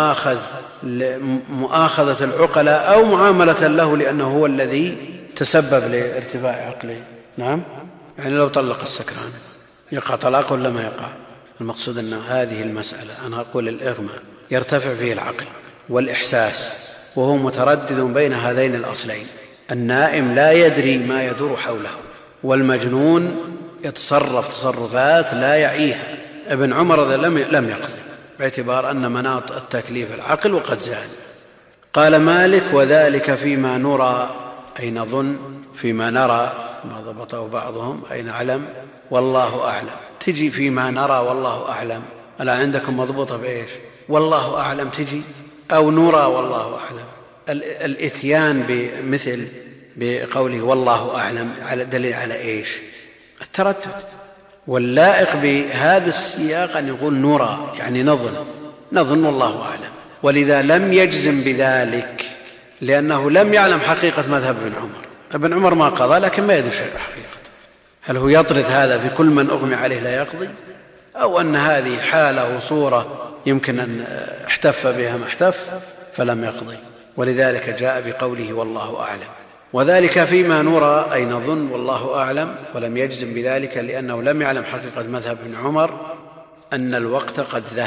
مؤاخذة العقلاء أو معاملة له لأنه هو الذي تسبب لارتفاع عقله؟ نعم يعني لو طلق السكران يقع طلاق ولا ما يقع؟ المقصود أن هذه المسألة أنا أقول الإغماء يرتفع فيه العقل والإحساس، وهو متردد بين هذين الأصلين. النائم لا يدري ما يدور حوله، والمجنون يتصرف تصرفات لا يعيها. ابن عمر لم يقضي باعتبار أن مناط التكليف العقل وقد زال. قال مالك وذلك فيما نرى أي نظن، فيما نرى ما ضبطه بعضهم أي نعلم والله أعلم. تجي فيما نرى والله أعلم، ألا عندكم مضبوطة بإيش؟ والله أعلم تجي أو نرى والله أعلم. الاتيان بمثل بقوله والله أعلم على دليل على إيش؟ التردد. واللائق بهذا السياق أن يقول نرى يعني نظن والله أعلم، ولذا لم يجزم بذلك لأنه لم يعلم حقيقة مذهب ابن عمر. ابن عمر ما قضى لكن ما يدري شيء حقيقة. هل هو يطرد هذا في كل من أغمي عليه لا يقضي، أو أن هذه حالة وصورة يمكن أن احتف بها ما احتف فلم يقضي؟ ولذلك جاء بقوله والله أعلم. وذلك فيما نرى أي نظن والله أعلم، ولم يجزم بذلك لأنه لم يعلم حقيقة مذهب ابن عمر أن الوقت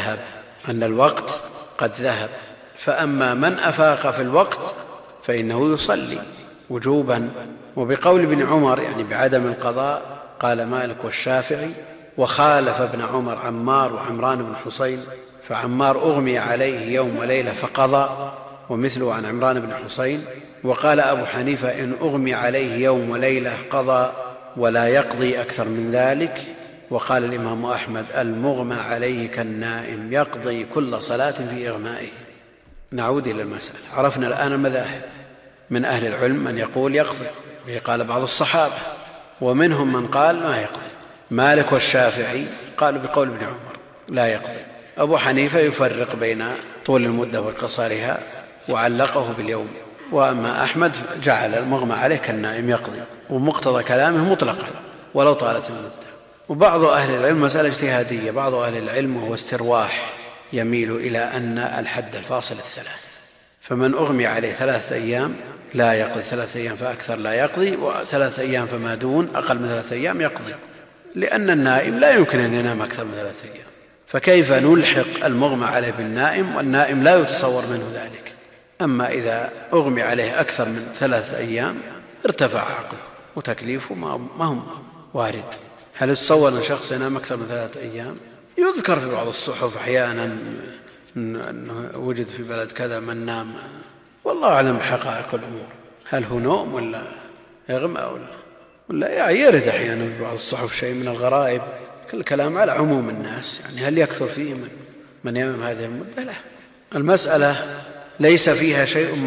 قد ذهب. فأما من أفاق في الوقت فإنه يصلي وجوبا. وبقول ابن عمر يعني بعدم القضاء قال مالك والشافعي. وخالف ابن عمر عمار وعمران بن حسين، فعمار أغمي عليه يوم وليلة فقضى، ومثله عن عمران بن حسين. وقال أبو حنيفة إن أغمي عليه يوم وليلة قضى ولا يقضي أكثر من ذلك. وقال الإمام أحمد المغمى عليه كالنائم يقضي كل صلاة في إغمائه. نعود إلى المسألة. عرفنا الآن المذاهب، من أهل العلم من يقول يقضي، به قال بعض الصحابة، ومنهم من قال ما يقضي. مالك والشافعي قالوا بقول ابن عمر لا يقضي. أبو حنيفة يفرق بين طول المدة وقصرها وعلقه باليوم. وأما أحمد جعل المغمى عليه كالنائم يقضي، ومقتضى كلامه مطلقا ولو طالت المدة. وبعض أهل العلم مسألة اجتهادية، بعض أهل العلم وهو استرواح يميل إلى أن الحد الفاصل 3، فمن أغمي عليه 3 أيام لا يقضي، 3 أيام فأكثر لا يقضي، و3 أيام فما دون أقل من 3 أيام يقضي، لأن النائم لا يمكن أن ينام أكثر من 3 أيام، فكيف نلحق المغمى عليه بالنائم والنائم لا يتصور منه ذلك؟ أما إذا أغمي عليه أكثر من 3 أيام ارتفع عقله وتكليفه ما هم وارد. هل يتصور أن شخص ينام أكثر من 3 أيام؟ يذكر في بعض الصحف أحيانا أنه وجد في بلد كذا من نام، والله أعلم حقائق الأمور، هل هو نوم ولا يغمى ولا يرد أحيانا في بعض الصحف شيء من الغرائب. كل كلام على عموم الناس، يعني هل يكثر فيه من ينام هذه المدة؟ لا. المسألة ليس فيها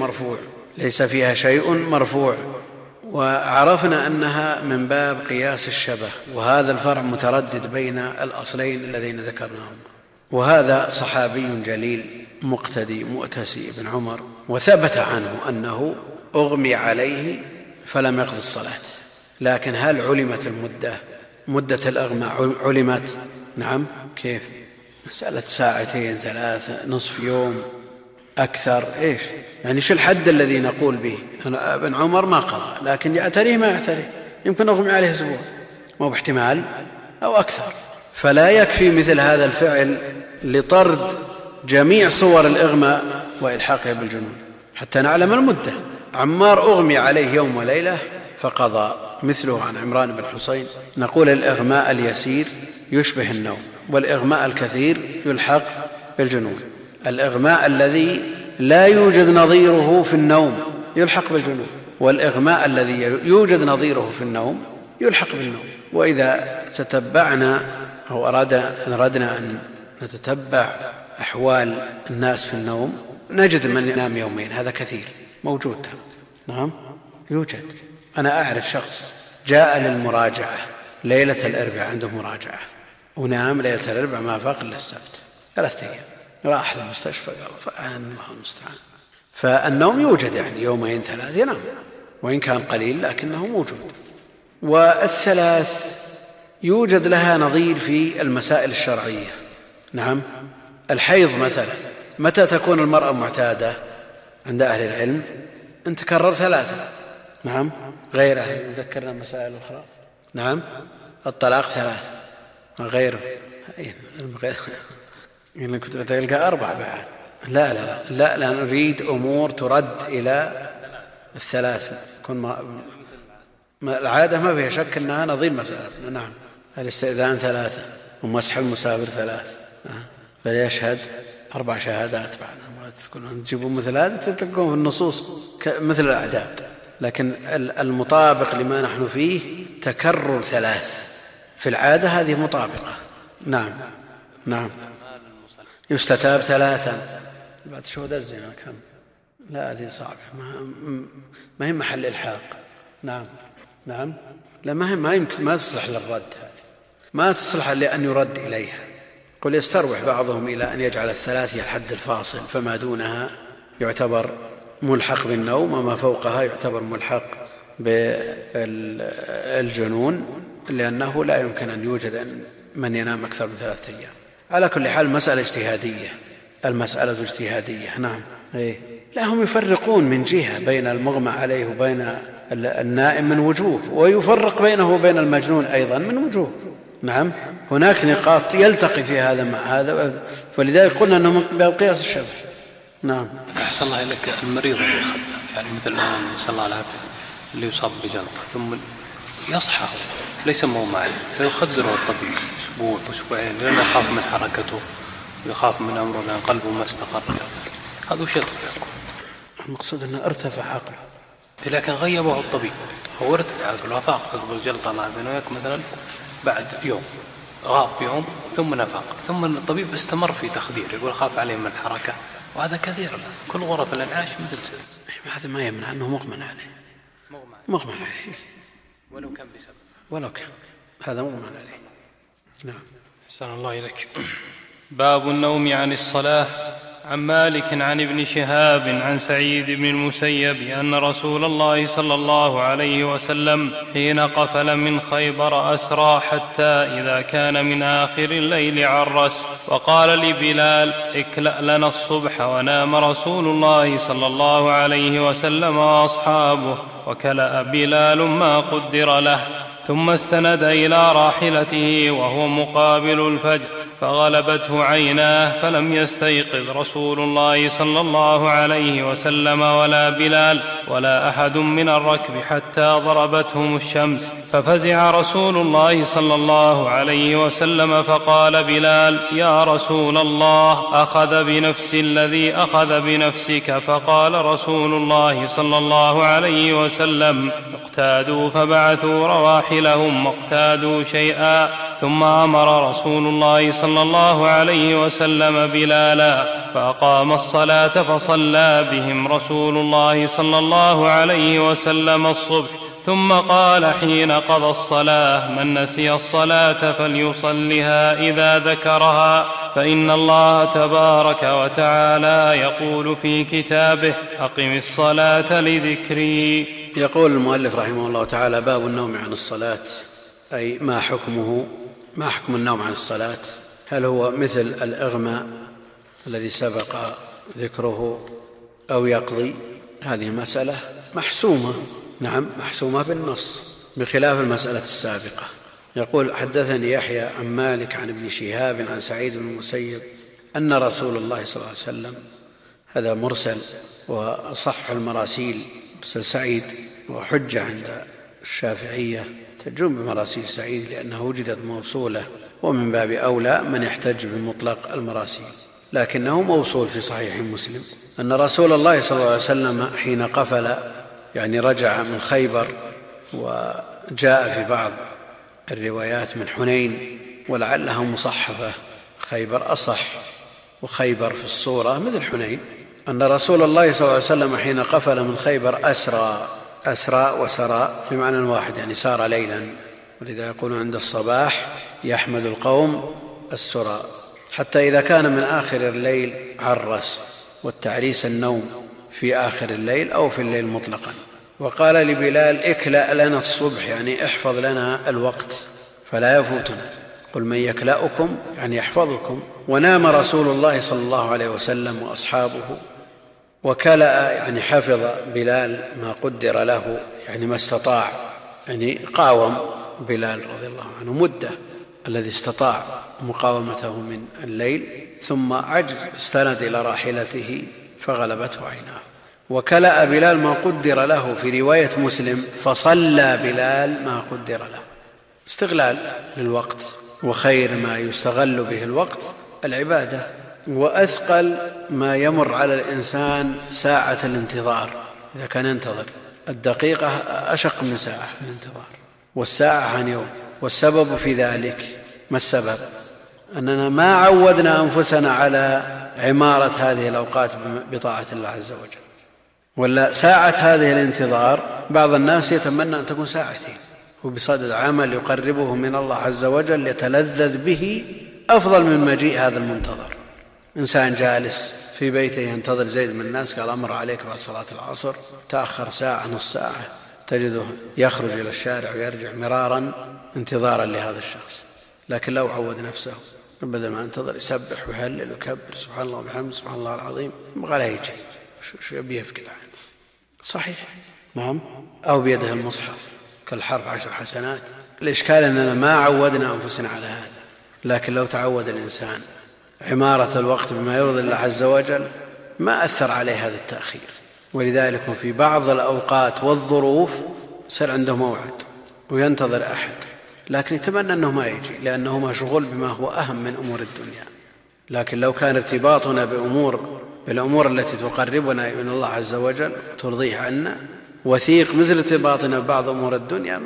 شيء مرفوع، وعرفنا أنها من باب قياس الشبه، وهذا الفرع متردد بين الأصلين الذين ذكرناهم. وهذا صحابي جليل مقتدي مؤتسي ابن عمر، وثبت عنه أنه أغمي عليه فلم يقضي الصلاة. لكن هل علمت مدة الأغماء علمت؟ نعم. كيف؟ مسألة 2 3 نصف يوم أكثر، إيش يعني؟ شو الحد الذي نقول به؟ ابن عمر ما قضى، لكن يعتريه ما يعتريه، يمكن أغمي عليه أسبوع، ما هو باحتمال أو أكثر. فلا يكفي مثل هذا الفعل لطرد جميع صور الإغماء وإلحاقها بالجنون حتى نعلم المدة. عمار أغمي عليه يوم وليلة فقضى، مثله عن عمران بن حسين. نقول الإغماء اليسير يشبه النوم، والإغماء الكثير يلحق بالجنون. الإغماء الذي لا يوجد نظيره في النوم يلحق بالجنون، والإغماء الذي يوجد نظيره في النوم يلحق بالنوم. وإذا تتبعنا أو أردنا أن نتتبع أحوال الناس في النوم نجد من ينام يومين، هذا كثير موجود. نعم يوجد. أنا أعرف شخص جاء للمراجعة ليلة الأربعاء، عنده مراجعة، ونام ليلة الأربعاء ما فاق إلا السبت 3 أيام، راح للمستشفى قال فأنا الله المستعان. فالنوم يوجد، يعني 2 3 ينام، وإن كان قليل لكنه موجود. والثلاث يوجد لها نظير في المسائل الشرعية. نعم. الحيض مثلا، متى تكون المرأة معتادة عند أهل العلم؟ أن تكرر 3. نعم. غيرها يذكرنا مسائل أخرى. نعم. الطلاق 3 غيره. إن كنت بتلقى 4 بعد. لا نريد أمور ترد إلى 3. العادة ما فيها شك أنها نظير مسألة. نعم. الاستئذان 3 ومسح المسافر 3 فليشهد 4 شهادات بعد. تكونون تجيبون مثل هذا تتلقون في النصوص مثل الأعداد، لكن المطابق لما نحن فيه تكرر 3 في العادة، هذه مطابقة. نعم. يستتاب 3 بعد شهود الزنا كم؟ لا هذه صعبة، ما هي محل إلحاق. نعم. لا ما يمكن، ما تصلح للرد، هذه ما تصلح لأن يرد إليها. قل يستروح بعضهم إلى أن يجعل 3 هي الحد الفاصل، فما دونها يعتبر ملحق بالنوم، وما فوقها يعتبر ملحق بالجنون، لأنه لا يمكن أن يوجد من ينام أكثر من 3 أيام. على كل حال المسألة اجتهادية. نعم. لا، هم يفرقون من جهة بين المغمى عليه وبين النائم من وجوه، ويفرق بينه وبين المجنون أيضا من وجوه. نعم. هناك نقاط يلتقي في هذا مع هذا، فلذلك قلنا أنه من باب قياس الشبه. نعم. أحسن الله إليك. المريض اللي يعني مثل الآن صلى الله عليه اللي يصاب بجلطة ثم يصحى ليس مغمى فيخدره الطبيب أسبوع أسبوعين لأنه يخاف من حركته ويخاف من أمره لأن قلبه ما استقر. هذا وش يطلع؟ المقصود أنه ارتفع عقله، لكن غيبه الطبيب، هو ارتفع عقله وفاق قبل الجلطة الله بينه وياك مثلا بعد يوم، غاب يوم ثم نفاق، ثم الطبيب استمر في تخدير يقول خاف عليه من الحركة، وهذا كثير كل غرف الانعاش مثل سد. هذا ما يمنع أنه مغمى عليه، مغمى عليه ولو كان بسبب، ولو كان هذا مغمى عليه. نعم. أحسن الله إليك. باب النوم عن الصلاة. عن مالك عن ابن شهاب عن سعيد بن المسيب أن رسول الله صلى الله عليه وسلم حين قفل من خيبر أسرى حتى إذا كان من آخر الليل عرس وقال لبلال اكلأ لنا الصبح، ونام رسول الله صلى الله عليه وسلم وأصحابه، وكلأ بلال ما قدر له، ثم استند إلى راحلته وهو مقابل الفجر فغلبته عيناه فلم يستيقظ رسول الله صلى الله عليه وسلم ولا بلال ولا أحد من الركب حتى ضربتهم الشمس، ففزع رسول الله صلى الله عليه وسلم فقال بلال يا رسول الله أخذ بنفس الذي أخذ بنفسك، فقال رسول الله صلى الله عليه وسلم اقتادوا، فبعثوا رواحلهم واقتادوا شيئا، ثم أمر رسول الله صلى الله عليه وسلم بلالا فأقام الصلاة فصلى بهم رسول الله صلى الله عليه وسلم الصبح، ثم قال حين قضى الصلاة من نسي الصلاة فليصلها إذا ذكرها، فإن الله تبارك وتعالى يقول في كتابه أقم الصلاة لذكري. يقول المؤلف رحمه الله تعالى باب النوم عن الصلاة، أي ما حكمه، ما حكم النوم عن الصلاة؟ هل هو مثل الإغماء الذي سبق ذكره أو يقضي؟ هذه مسألة محسومة، نعم محسومة بالنص بخلاف المسألة السابقة. يقول حدثني يحيى عن مالك عن ابن شهاب عن سعيد بن المسيب أن رسول الله صلى الله عليه وسلم، هذا مرسل وصح المراسيل، مرسل سعيد وحجة عند الشافعية، تجوم بمراسيل سعيد لأنها وجدت موصولة، ومن باب أولى من يحتج بمطلق المراسيل، لكنه موصول في صحيح مسلم أن رسول الله صلى الله عليه وسلم حين قفل، يعني رجع من خيبر، وجاء في بعض الروايات من حنين ولعلها مصحفة، خيبر أصح، وخيبر في الصورة مثل حنين، أن رسول الله صلى الله عليه وسلم حين قفل من خيبر أسرى وسرى في معنى واحد، يعني سار ليلا، ولذا يقولون عند الصباح يحمد القوم السرى، حتى إذا كان من آخر الليل عرس، والتعريس النوم في آخر الليل أو في الليل مطلقا. وقال لبلال اكلأ لنا الصبح، يعني احفظ لنا الوقت فلا يفوتنا، قل من يكلأكم يعني يحفظكم. ونام رسول الله صلى الله عليه وسلم وأصحابه، وكلأ يعني حفظ بلال ما قدر له، يعني ما استطاع، يعني قاوم بلال رضي الله عنه مدة الذي استطاع مقاومته من الليل، ثم عجز استند إلى راحلته فغلبته عيناه. وكلأ بلال ما قدر له في رواية مسلم فصلى بلال ما قدر له، استغلال للوقت، وخير ما يستغل به الوقت العبادة، وأثقل ما يمر على الإنسان ساعة الانتظار، إذا كان ينتظر الدقيقة أشق من ساعة الانتظار، والساعة عن يوم. والسبب في ذلك ما السبب؟ أننا ما عودنا أنفسنا على عمارة هذه الأوقات بطاعة الله عز وجل، ولا ساعة هذه الانتظار بعض الناس يتمنى أن تكون ساعتين، وبصدد عمل يقربه من الله عز وجل يتلذذ به أفضل من مجيء هذا المنتظر. إنسان جالس في بيته ينتظر زيد من الناس، قال أمر عليك بعد صلاة العصر، تأخر ساعة نص ساعة، تجده يخرج إلى الشارع ويرجع مرارا انتظارا لهذا الشخص. لكن لو عود نفسه بدل ما ينتظر يسبح ويهلل ويكبر سبحان الله وبحمده سبحان الله العظيم، يبغى لا يجي شو يبي يفقد عنه، صحيح نعم، أو بيده المصحف كالحرف 10 حسنات. الإشكال أننا ما عودنا أنفسنا على هذا، لكن لو تعود الإنسان عمارة الوقت بما يرضي الله عز وجل ما أثر عليه هذا التأخير. ولذلك في بعض الأوقات والظروف صار عنده موعد وينتظر أحد، لكن يتمنى أنه ما يجي لأنه مشغول بما هو أهم من أمور الدنيا. لكن لو كان ارتباطنا بالأمور التي تقربنا من الله عز وجل ترضيه عنا وثيق مثل ارتباطنا ببعض أمور الدنيا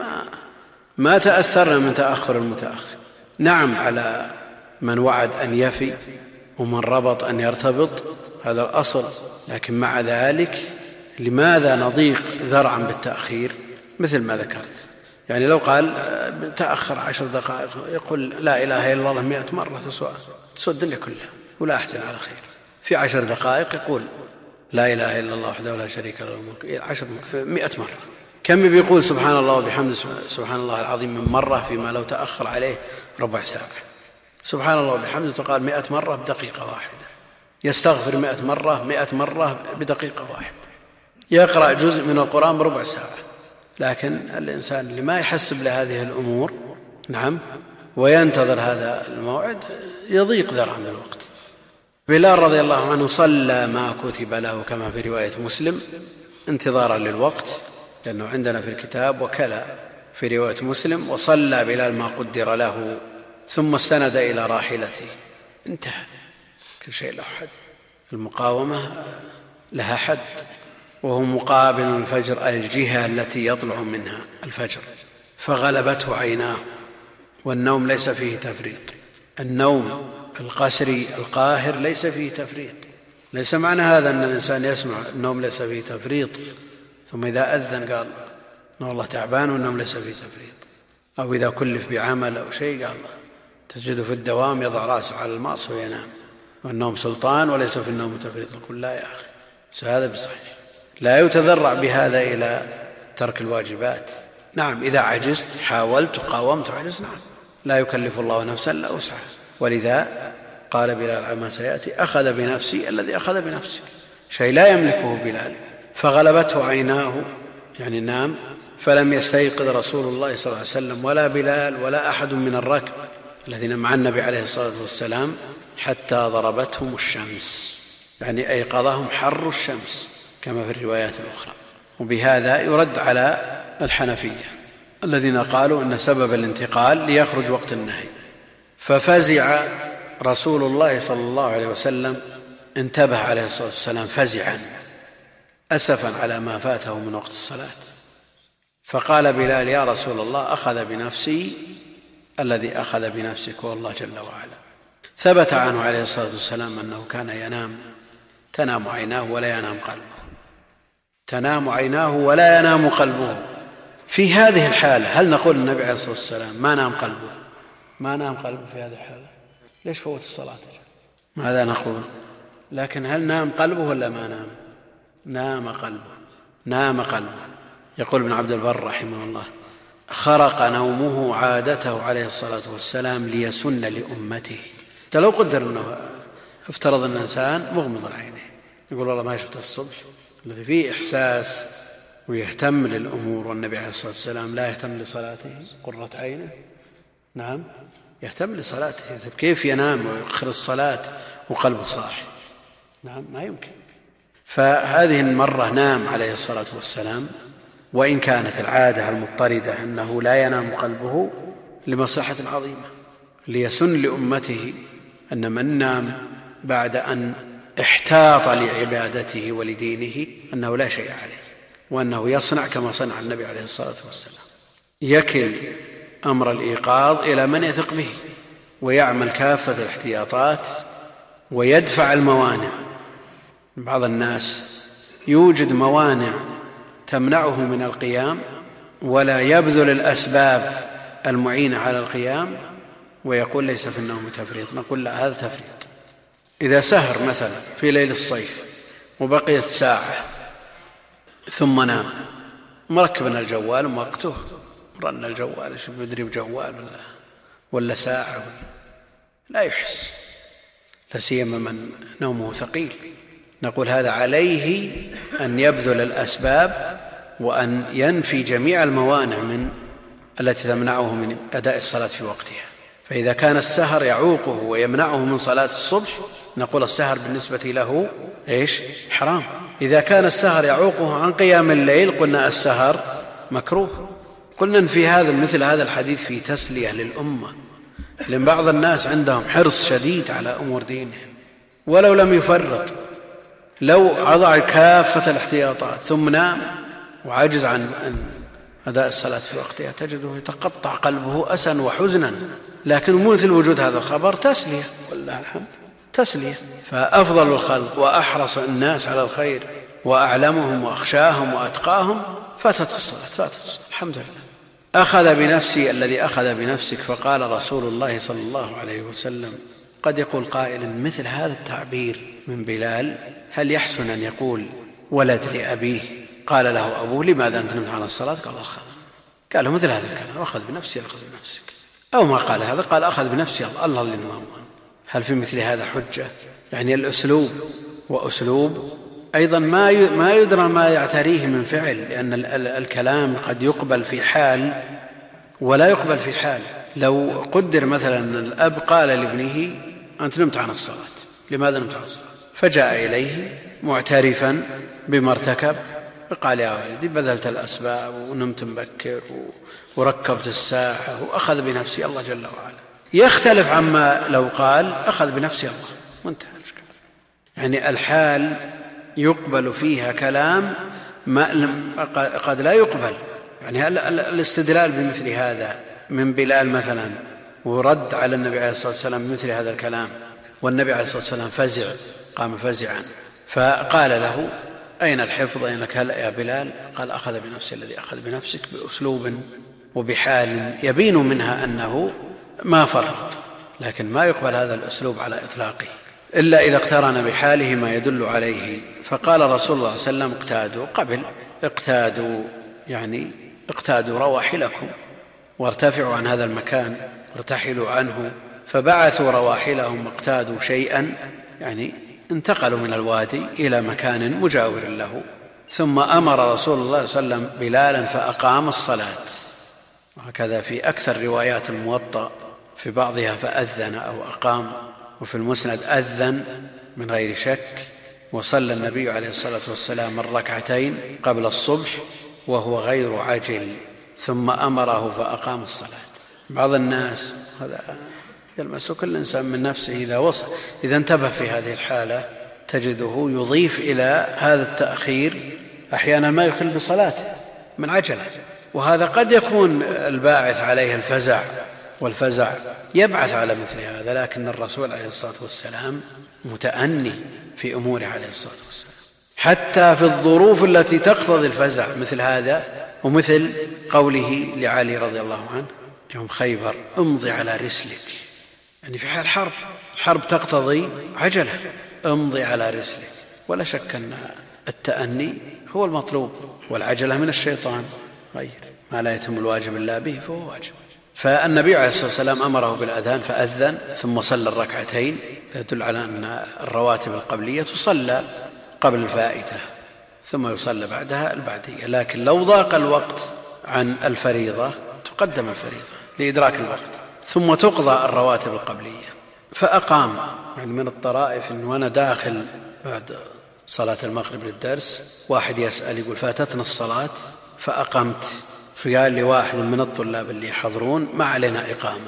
ما تأثرنا من تأخر المتأخر. نعم، على من وعد أن يفي ومن ربط أن يرتبط، هذا الأصل، لكن مع ذلك لماذا نضيق ذرعا بالتأخير مثل ما ذكرت؟ يعني لو قال تأخر 10 دقائق يقول لا إله إلا الله 100 مرة تسوى الدنيا كلها ولا أحسن على خير. في 10 دقائق يقول لا إله إلا الله وحده لا شريك له الملك 100 مرة. كم بيقول سبحان الله وبحمده سبحان الله العظيم من مرة فيما لو تأخر عليه ربع ساعة. سبحان الله وبحمده تقال 100 مرة بدقيقة واحدة، يستغفر 100 مرة بدقيقة واحدة، يقرأ جزء من القرآن بربع ساعة. لكن الإنسان اللي ما يحسب لهذه الأمور نعم وينتظر هذا الموعد يضيق ذرعا بالوقت. بلال رضي الله عنه صلى ما كتب له كما في رواية مسلم انتظارا للوقت، لأنه عندنا في الكتاب وكلا في رواية مسلم وصلى بلال ما قدر له ثم استند إلى راحلته. انتهى، كل شيء له حد، المقاومة لها حد، وهو مقابل الفجر الجهة التي يطلع منها الفجر، فغلبته عيناه، والنوم ليس فيه تفريط. النوم القسري القاهر ليس فيه تفريط. ليس معنى هذا أن الإنسان يسمع النوم ليس فيه تفريط ثم إذا أذن قال إن الله تعبان والنوم ليس فيه تفريط، أو إذا كلف بعمل أو شيء قال تجد في الدوام يضع رأسه على المعصية وينام، والنوم سلطان وليس في النوم تفريط. نقول لا يا أخي، هذا بصحيح، لا يتذرع بهذا إلى ترك الواجبات. نعم إذا عجزت حاولت قاومت عجزت، نعم لا يكلف الله نفسا إلا وسعها. ولذا قال بلال عما سيأتي أخذ بنفسي الذي أخذ بنفسه، شيء لا يملكه بلال. فغلبته عيناه يعني نام، فلم يستيقظ رسول الله صلى الله عليه وسلم ولا بلال ولا أحد من الركب الذين مع النبي عليه الصلاة والسلام حتى ضربتهم الشمس، يعني أيقظهم حر الشمس كما في الروايات الأخرى. وبهذا يرد على الحنفية الذين قالوا أن سبب الانتقال ليخرج وقت النهي. ففزع رسول الله صلى الله عليه وسلم، انتبه عليه الصلاة والسلام فزعا أسفا على ما فاته من وقت الصلاة، فقال بلال يا رسول الله أخذ بنفسي الذي أخذ بنفسك والله جل وعلا. ثبت عنه عليه الصلاة والسلام أنه كان ينام تنام عيناه ولا ينام قلبه، تنام عيناه ولا ينام قلبه. في هذه الحالة هل نقول النبي عليه الصلاة والسلام ما نام قلبه؟ ما نام قلبه في هذه الحالة، ليش فوت الصلاة؟ ماذا نقول؟ لكن هل نام قلبه ولا ما نام؟ نام قلبه، نام قلبه. يقول ابن عبد البر رحمه الله خرق نومه عادته عليه الصلاة والسلام ليسن لأمته. لو قدر أنه افترض أن الإنسان مغمض عينيه يقول والله ما شفت الصبح، الذي فيه إحساس ويهتم للأمور، والنبي عليه الصلاة والسلام لا يهتم لصلاته قرة عينه، نعم يهتم لصلاته، كيف ينام ويؤخر الصلاة وقلبه صاحي؟ نعم ما يمكن. فهذه المرة نام عليه الصلاة والسلام، وإن كانت العادة المضطردة أنه لا ينام قلبه لمصلحة عظيمة ليسن لأمته أن من نام بعد أن احتاط لعبادته ولدينه أنه لا شيء عليه، وأنه يصنع كما صنع النبي عليه الصلاة والسلام، يكل أمر الإيقاظ إلى من يثق به ويعمل كافة الاحتياطات ويدفع الموانع. بعض الناس يوجد موانع تمنعه من القيام ولا يبذل الأسباب المعينة على القيام ويقول ليس في النوم تفريط. نقول لا، هذا تفريط. إذا سهر مثلا في ليل الصيف وبقيت ساعة ثم نام مركبنا الجوال ووقته رن الجوال شو بدري بجوال ولا ساعة لا يحس، لا سيما من نومه ثقيل. نقول هذا عليه أن يبذل الأسباب وأن ينفي جميع الموانع من التي تمنعه من أداء الصلاة في وقتها. فإذا كان السهر يعوقه ويمنعه من صلاة الصبح نقول السهر بالنسبة له إيش؟ حرام. إذا كان السهر يعوقه عن قيام الليل قلنا السهر مكروه. قلنا إن في هذا مثل هذا الحديث في تسلية للأمة، لأن بعض الناس عندهم حرص شديد على أمور دينهم ولو لم يفرط، لو أضع كافة الاحتياطات ثم نام وعجز عن أداء الصلاة في وقتها تجده يتقطع قلبه أسا وحزنا، لكن مثل وجود هذا الخبر تسلية، والله الحمد تسلية. فأفضل الخلق وأحرص الناس على الخير وأعلمهم وأخشاهم وأتقاهم فاتت الصلاة الحمد لله. أخذ بنفسي الذي أخذ بنفسك، فقال رسول الله صلى الله عليه وسلم: قد يقول قائل مثل هذا التعبير من بلال هل يحسن أن يقول ولد لأبيه؟ قال له أبوه: لماذا أنت نمت عن الصلاة؟ قال له مثل هذا الكلام: أخذ بنفسي أخذ بنفسك. أو ما قال هذا، قال أخذ بنفسي الله للمام. هل في مثل هذا حجة؟ يعني الأسلوب وأسلوب أيضا ما يدرى ما يعتريه من فعل، لأن الكلام قد يقبل في حال ولا يقبل في حال. لو قدر مثلا الأب قال لابنه: أنت نمت عن الصلاة، لماذا نمت عن الصلاة؟ فجاء إليه معترفا بما ارتكب، قال: يا ولدي بذلت الأسباب ونمت مبكر وركبت الساعة وأخذ بنفسي الله جل وعلا. يختلف عما لو قال: أخذ بنفسي الله، منتهى الإشكال. يعني الحال يقبل فيها كلام قد لا يقبل. يعني الاستدلال بمثل هذا من بلال مثلا ورد على النبي عليه الصلاة والسلام مثل هذا الكلام، والنبي عليه الصلاة والسلام فزع، قام فزعا، فقال له: أين الحفظ؟ أينك هلأ يا بلال؟ قال: أخذ بنفسي الذي أخذ بنفسك، بأسلوب وبحال يبين منها أنه ما فرط، لكن ما يقبل هذا الأسلوب على إطلاقه إلا إذا اقترن بحاله ما يدل عليه. فقال رسول الله صلى الله عليه وسلم: اقتادوا، قبل اقتادوا يعني اقتادوا رواحلكم وارتفعوا عن هذا المكان وارتحلوا عنه. فبعثوا رواحلهم واقتادوا شيئا، يعني انتقلوا من الوادي إلى مكان مجاور له. ثم أمر رسول الله صلى الله عليه وسلم بلالا فأقام الصلاة، وهكذا في أكثر روايات الموطأ، في بعضها فأذن أو أقام، وفي المسند أذن من غير شك. وصلى النبي عليه الصلاة والسلام الركعتين قبل الصبح وهو غير عاجل، ثم أمره فأقام الصلاة. بعض الناس هذا يلمس كل إنسان من نفسه، إذا انتبه في هذه الحالة تجده يضيف إلى هذا التأخير أحيانا ما يخل بصلاته من عجلة، وهذا قد يكون الباعث عليه الفزع، والفزع يبعث على مثل هذا. لكن الرسول عليه الصلاة والسلام متأني في أموره عليه الصلاة والسلام، حتى في الظروف التي تقتضي الفزع مثل هذا، ومثل قوله لعلي رضي الله عنه يوم خيبر: امضي على رسلك، يعني في حال حرب تقتضي عجلة، امضي على رسلك. ولا شك أن التأني هو المطلوب، والعجلة من الشيطان، غير ما لا يتم الواجب إلا به فهو واجب. فالنبي عليه الصلاة والسلام أمره بالأذان فأذن، ثم صلى الركعتين، يدل على أن الرواتب القبلية تصلى قبل الفائتة ثم يصلى بعدها البعدية. لكن لو ضاق الوقت عن الفريضة تقدم الفريضة لإدراك الوقت، ثم تقضى الرواتب القبلية. فأقام. يعني من الطرائف إن وأنا داخل بعد صلاة المغرب للدرس واحد يسأل يقول: فاتتنا الصلاة فأقمت، فقال لي واحد من الطلاب اللي يحضرون: ما علينا إقامة.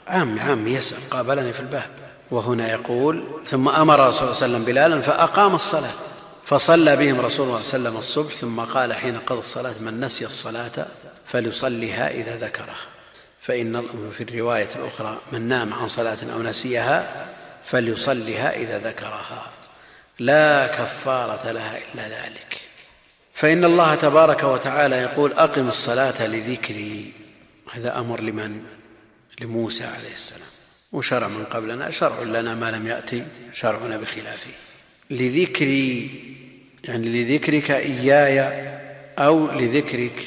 عمي يسأل، قابلني في الباب، وهنا يقول: ثم أمر رسول الله صلى الله عليه وسلم بلالا فأقام الصلاة، فصلى بهم رسول الله صلى الله عليه وسلم الصبح، ثم قال حين قضى الصلاة: من نسي الصلاة فليصليها إذا ذكرها، فإن في الرواية الأخرى: من نام عن صلاة أو نسيها فليصليها إذا ذكرها، لا كفارة لها إلا ذلك. فإن الله تبارك وتعالى يقول: أقم الصلاة لذكري. هذا أمر لمن؟ لموسى عليه السلام، وشرع من قبلنا شرع لنا ما لم يأتي شرعنا بخلافه. لذكري يعني لذكرك إياي أو لذكرك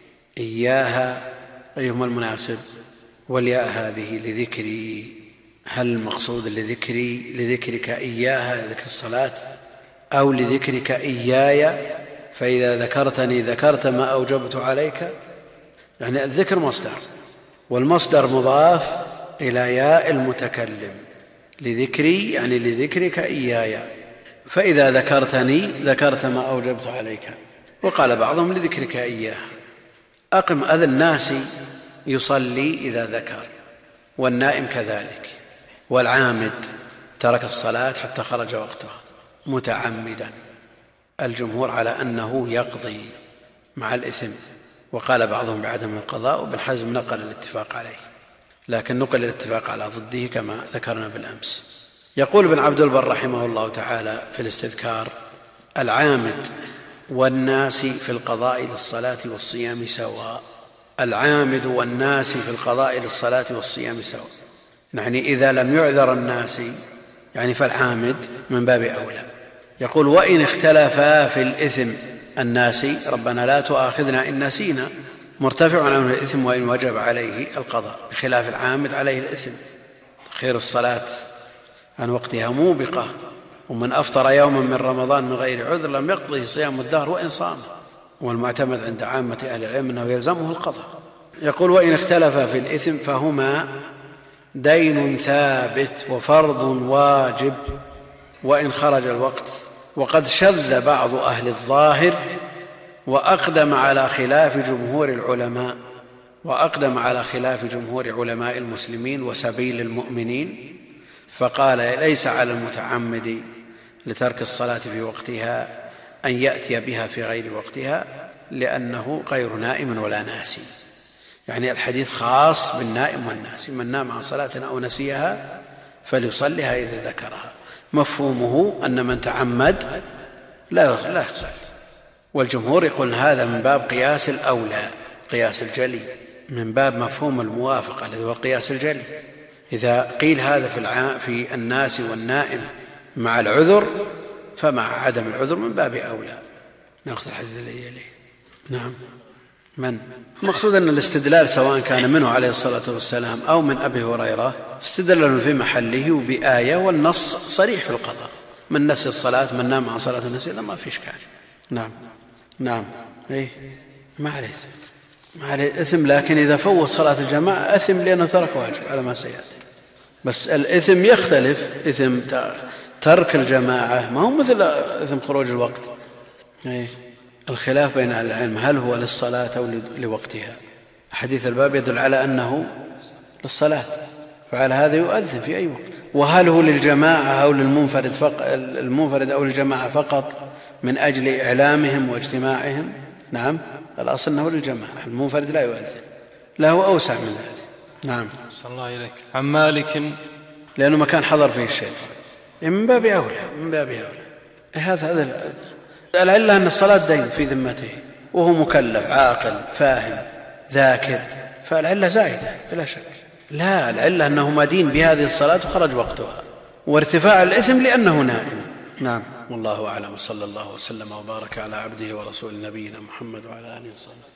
إياها، أيهما المناسب؟ والياء هذه لذكري، هل المقصود لذكرك إياها ذكر الصلاة، أو لذكرك إياي فإذا ذكرتني ذكرت ما أوجبت عليك؟ يعني الذكر مصدر، والمصدر مضاف إلى ياء المتكلم. لذكري يعني لذكرك إياي، فإذا ذكرتني ذكرت ما أوجبت عليك. وقال بعضهم لذكرك إياه. أقم أذن الناس يصلي إذا ذكر، والنائم كذلك، والعامد ترك الصلاة حتى خرج وقتها متعمدا. الجمهور على أنه يقضي مع الإثم، وقال بعضهم بعدم القضاء، وابن حزم نقل الاتفاق عليه، لكن نقل الاتفاق على ضده كما ذكرنا بالأمس. يقول ابن عبد البر رحمه الله تعالى في الاستذكار: العامد والناس في القضاء للصلاة والصيام سواء. العامد والناس في القضاء للصلاة والصيام سواء، يعني إذا لم يعذر الناس يعني فالعامد من باب أولى. يقول: وإن اختلفا في الإثم الناس ربنا لا تؤاخذنا إن نسينا، مرتفع عنه الإثم وإن وجب عليه القضاء، بخلاف العامد عليه الإثم. تأخير الصلاة عن وقتها موبقة، ومن أفطر يوما من رمضان من غير عذر لم يقضه صيام الدهر وإن صام، والمعتمد عند عامة أهل العلم أنه يلزمه القضاء. يقول: وإن اختلف في الإثم فهما دين ثابت وفرض واجب وإن خرج الوقت. وقد شذ بعض أهل الظاهر وأقدم على خلاف جمهور علماء المسلمين وسبيل المؤمنين، فقال: ليس على المتعمد لترك الصلاة في وقتها أن يأتي بها في غير وقتها، لأنه غير نائم ولا ناسي. يعني الحديث خاص بالنائم والناسي، من نام عن صلاة أو نسيها فليصلها إذا ذكرها. مفهومه أن من تعمد لا يصلي، والجمهور يقول هذا من باب قياس الأولى، قياس الجلي، من باب مفهوم الموافقة الذي هو القياس الجلي. إذا قيل هذا في الناس والنائم مع العذر، فمع عدم العذر من باب أولى. نأخذ الحديث الذي يليه. نعم. من المقصود أن الاستدلال سواء كان منه عليه الصلاة والسلام أو من أبي هريرة استدلال في محله وبآية، والنص صريح في القضاء. من نسي الصلاة، من نام عن صلاة النسي، ما في إشكال. نعم ما عليه إثم، لكن إذا فوت صلاة الجماعة أثم لأنه ترك واجب على ما سيأتي. بس الإثم يختلف، إثم ترك الجماعة ما هو مثل إثم خروج الوقت. الخلاف بين أهل العلم هل هو للصلاة أو لوقتها. حديث الباب يدل على أنه للصلاة، فعلى هذا يؤذن في أي وقت. وهل هو للجماعة أو المنفرد أو للجماعة فقط من أجل إعلامهم واجتماعهم؟ نعم، الأصل أنه للجماعة، المنفرد لا يؤذن، له أوسع من ذلك. نعم. صلى الله إليك. عن مالك لأنه مكان حضر فيه الشيء، من باب أولى. هذا العلة أن الصلاة دين في ذمته، وهو مكلف عاقل فاهم ذاكر، فالعلة زائدة بلا شك. لا، العلة أنه مدين بهذه الصلاة وخرج وقتها، وارتفاع الإثم لأنه نائم. نعم، والله أعلم، صلى الله وسلم وبارك على عبده ورسول نبينا محمد وعلى آله وصحبه.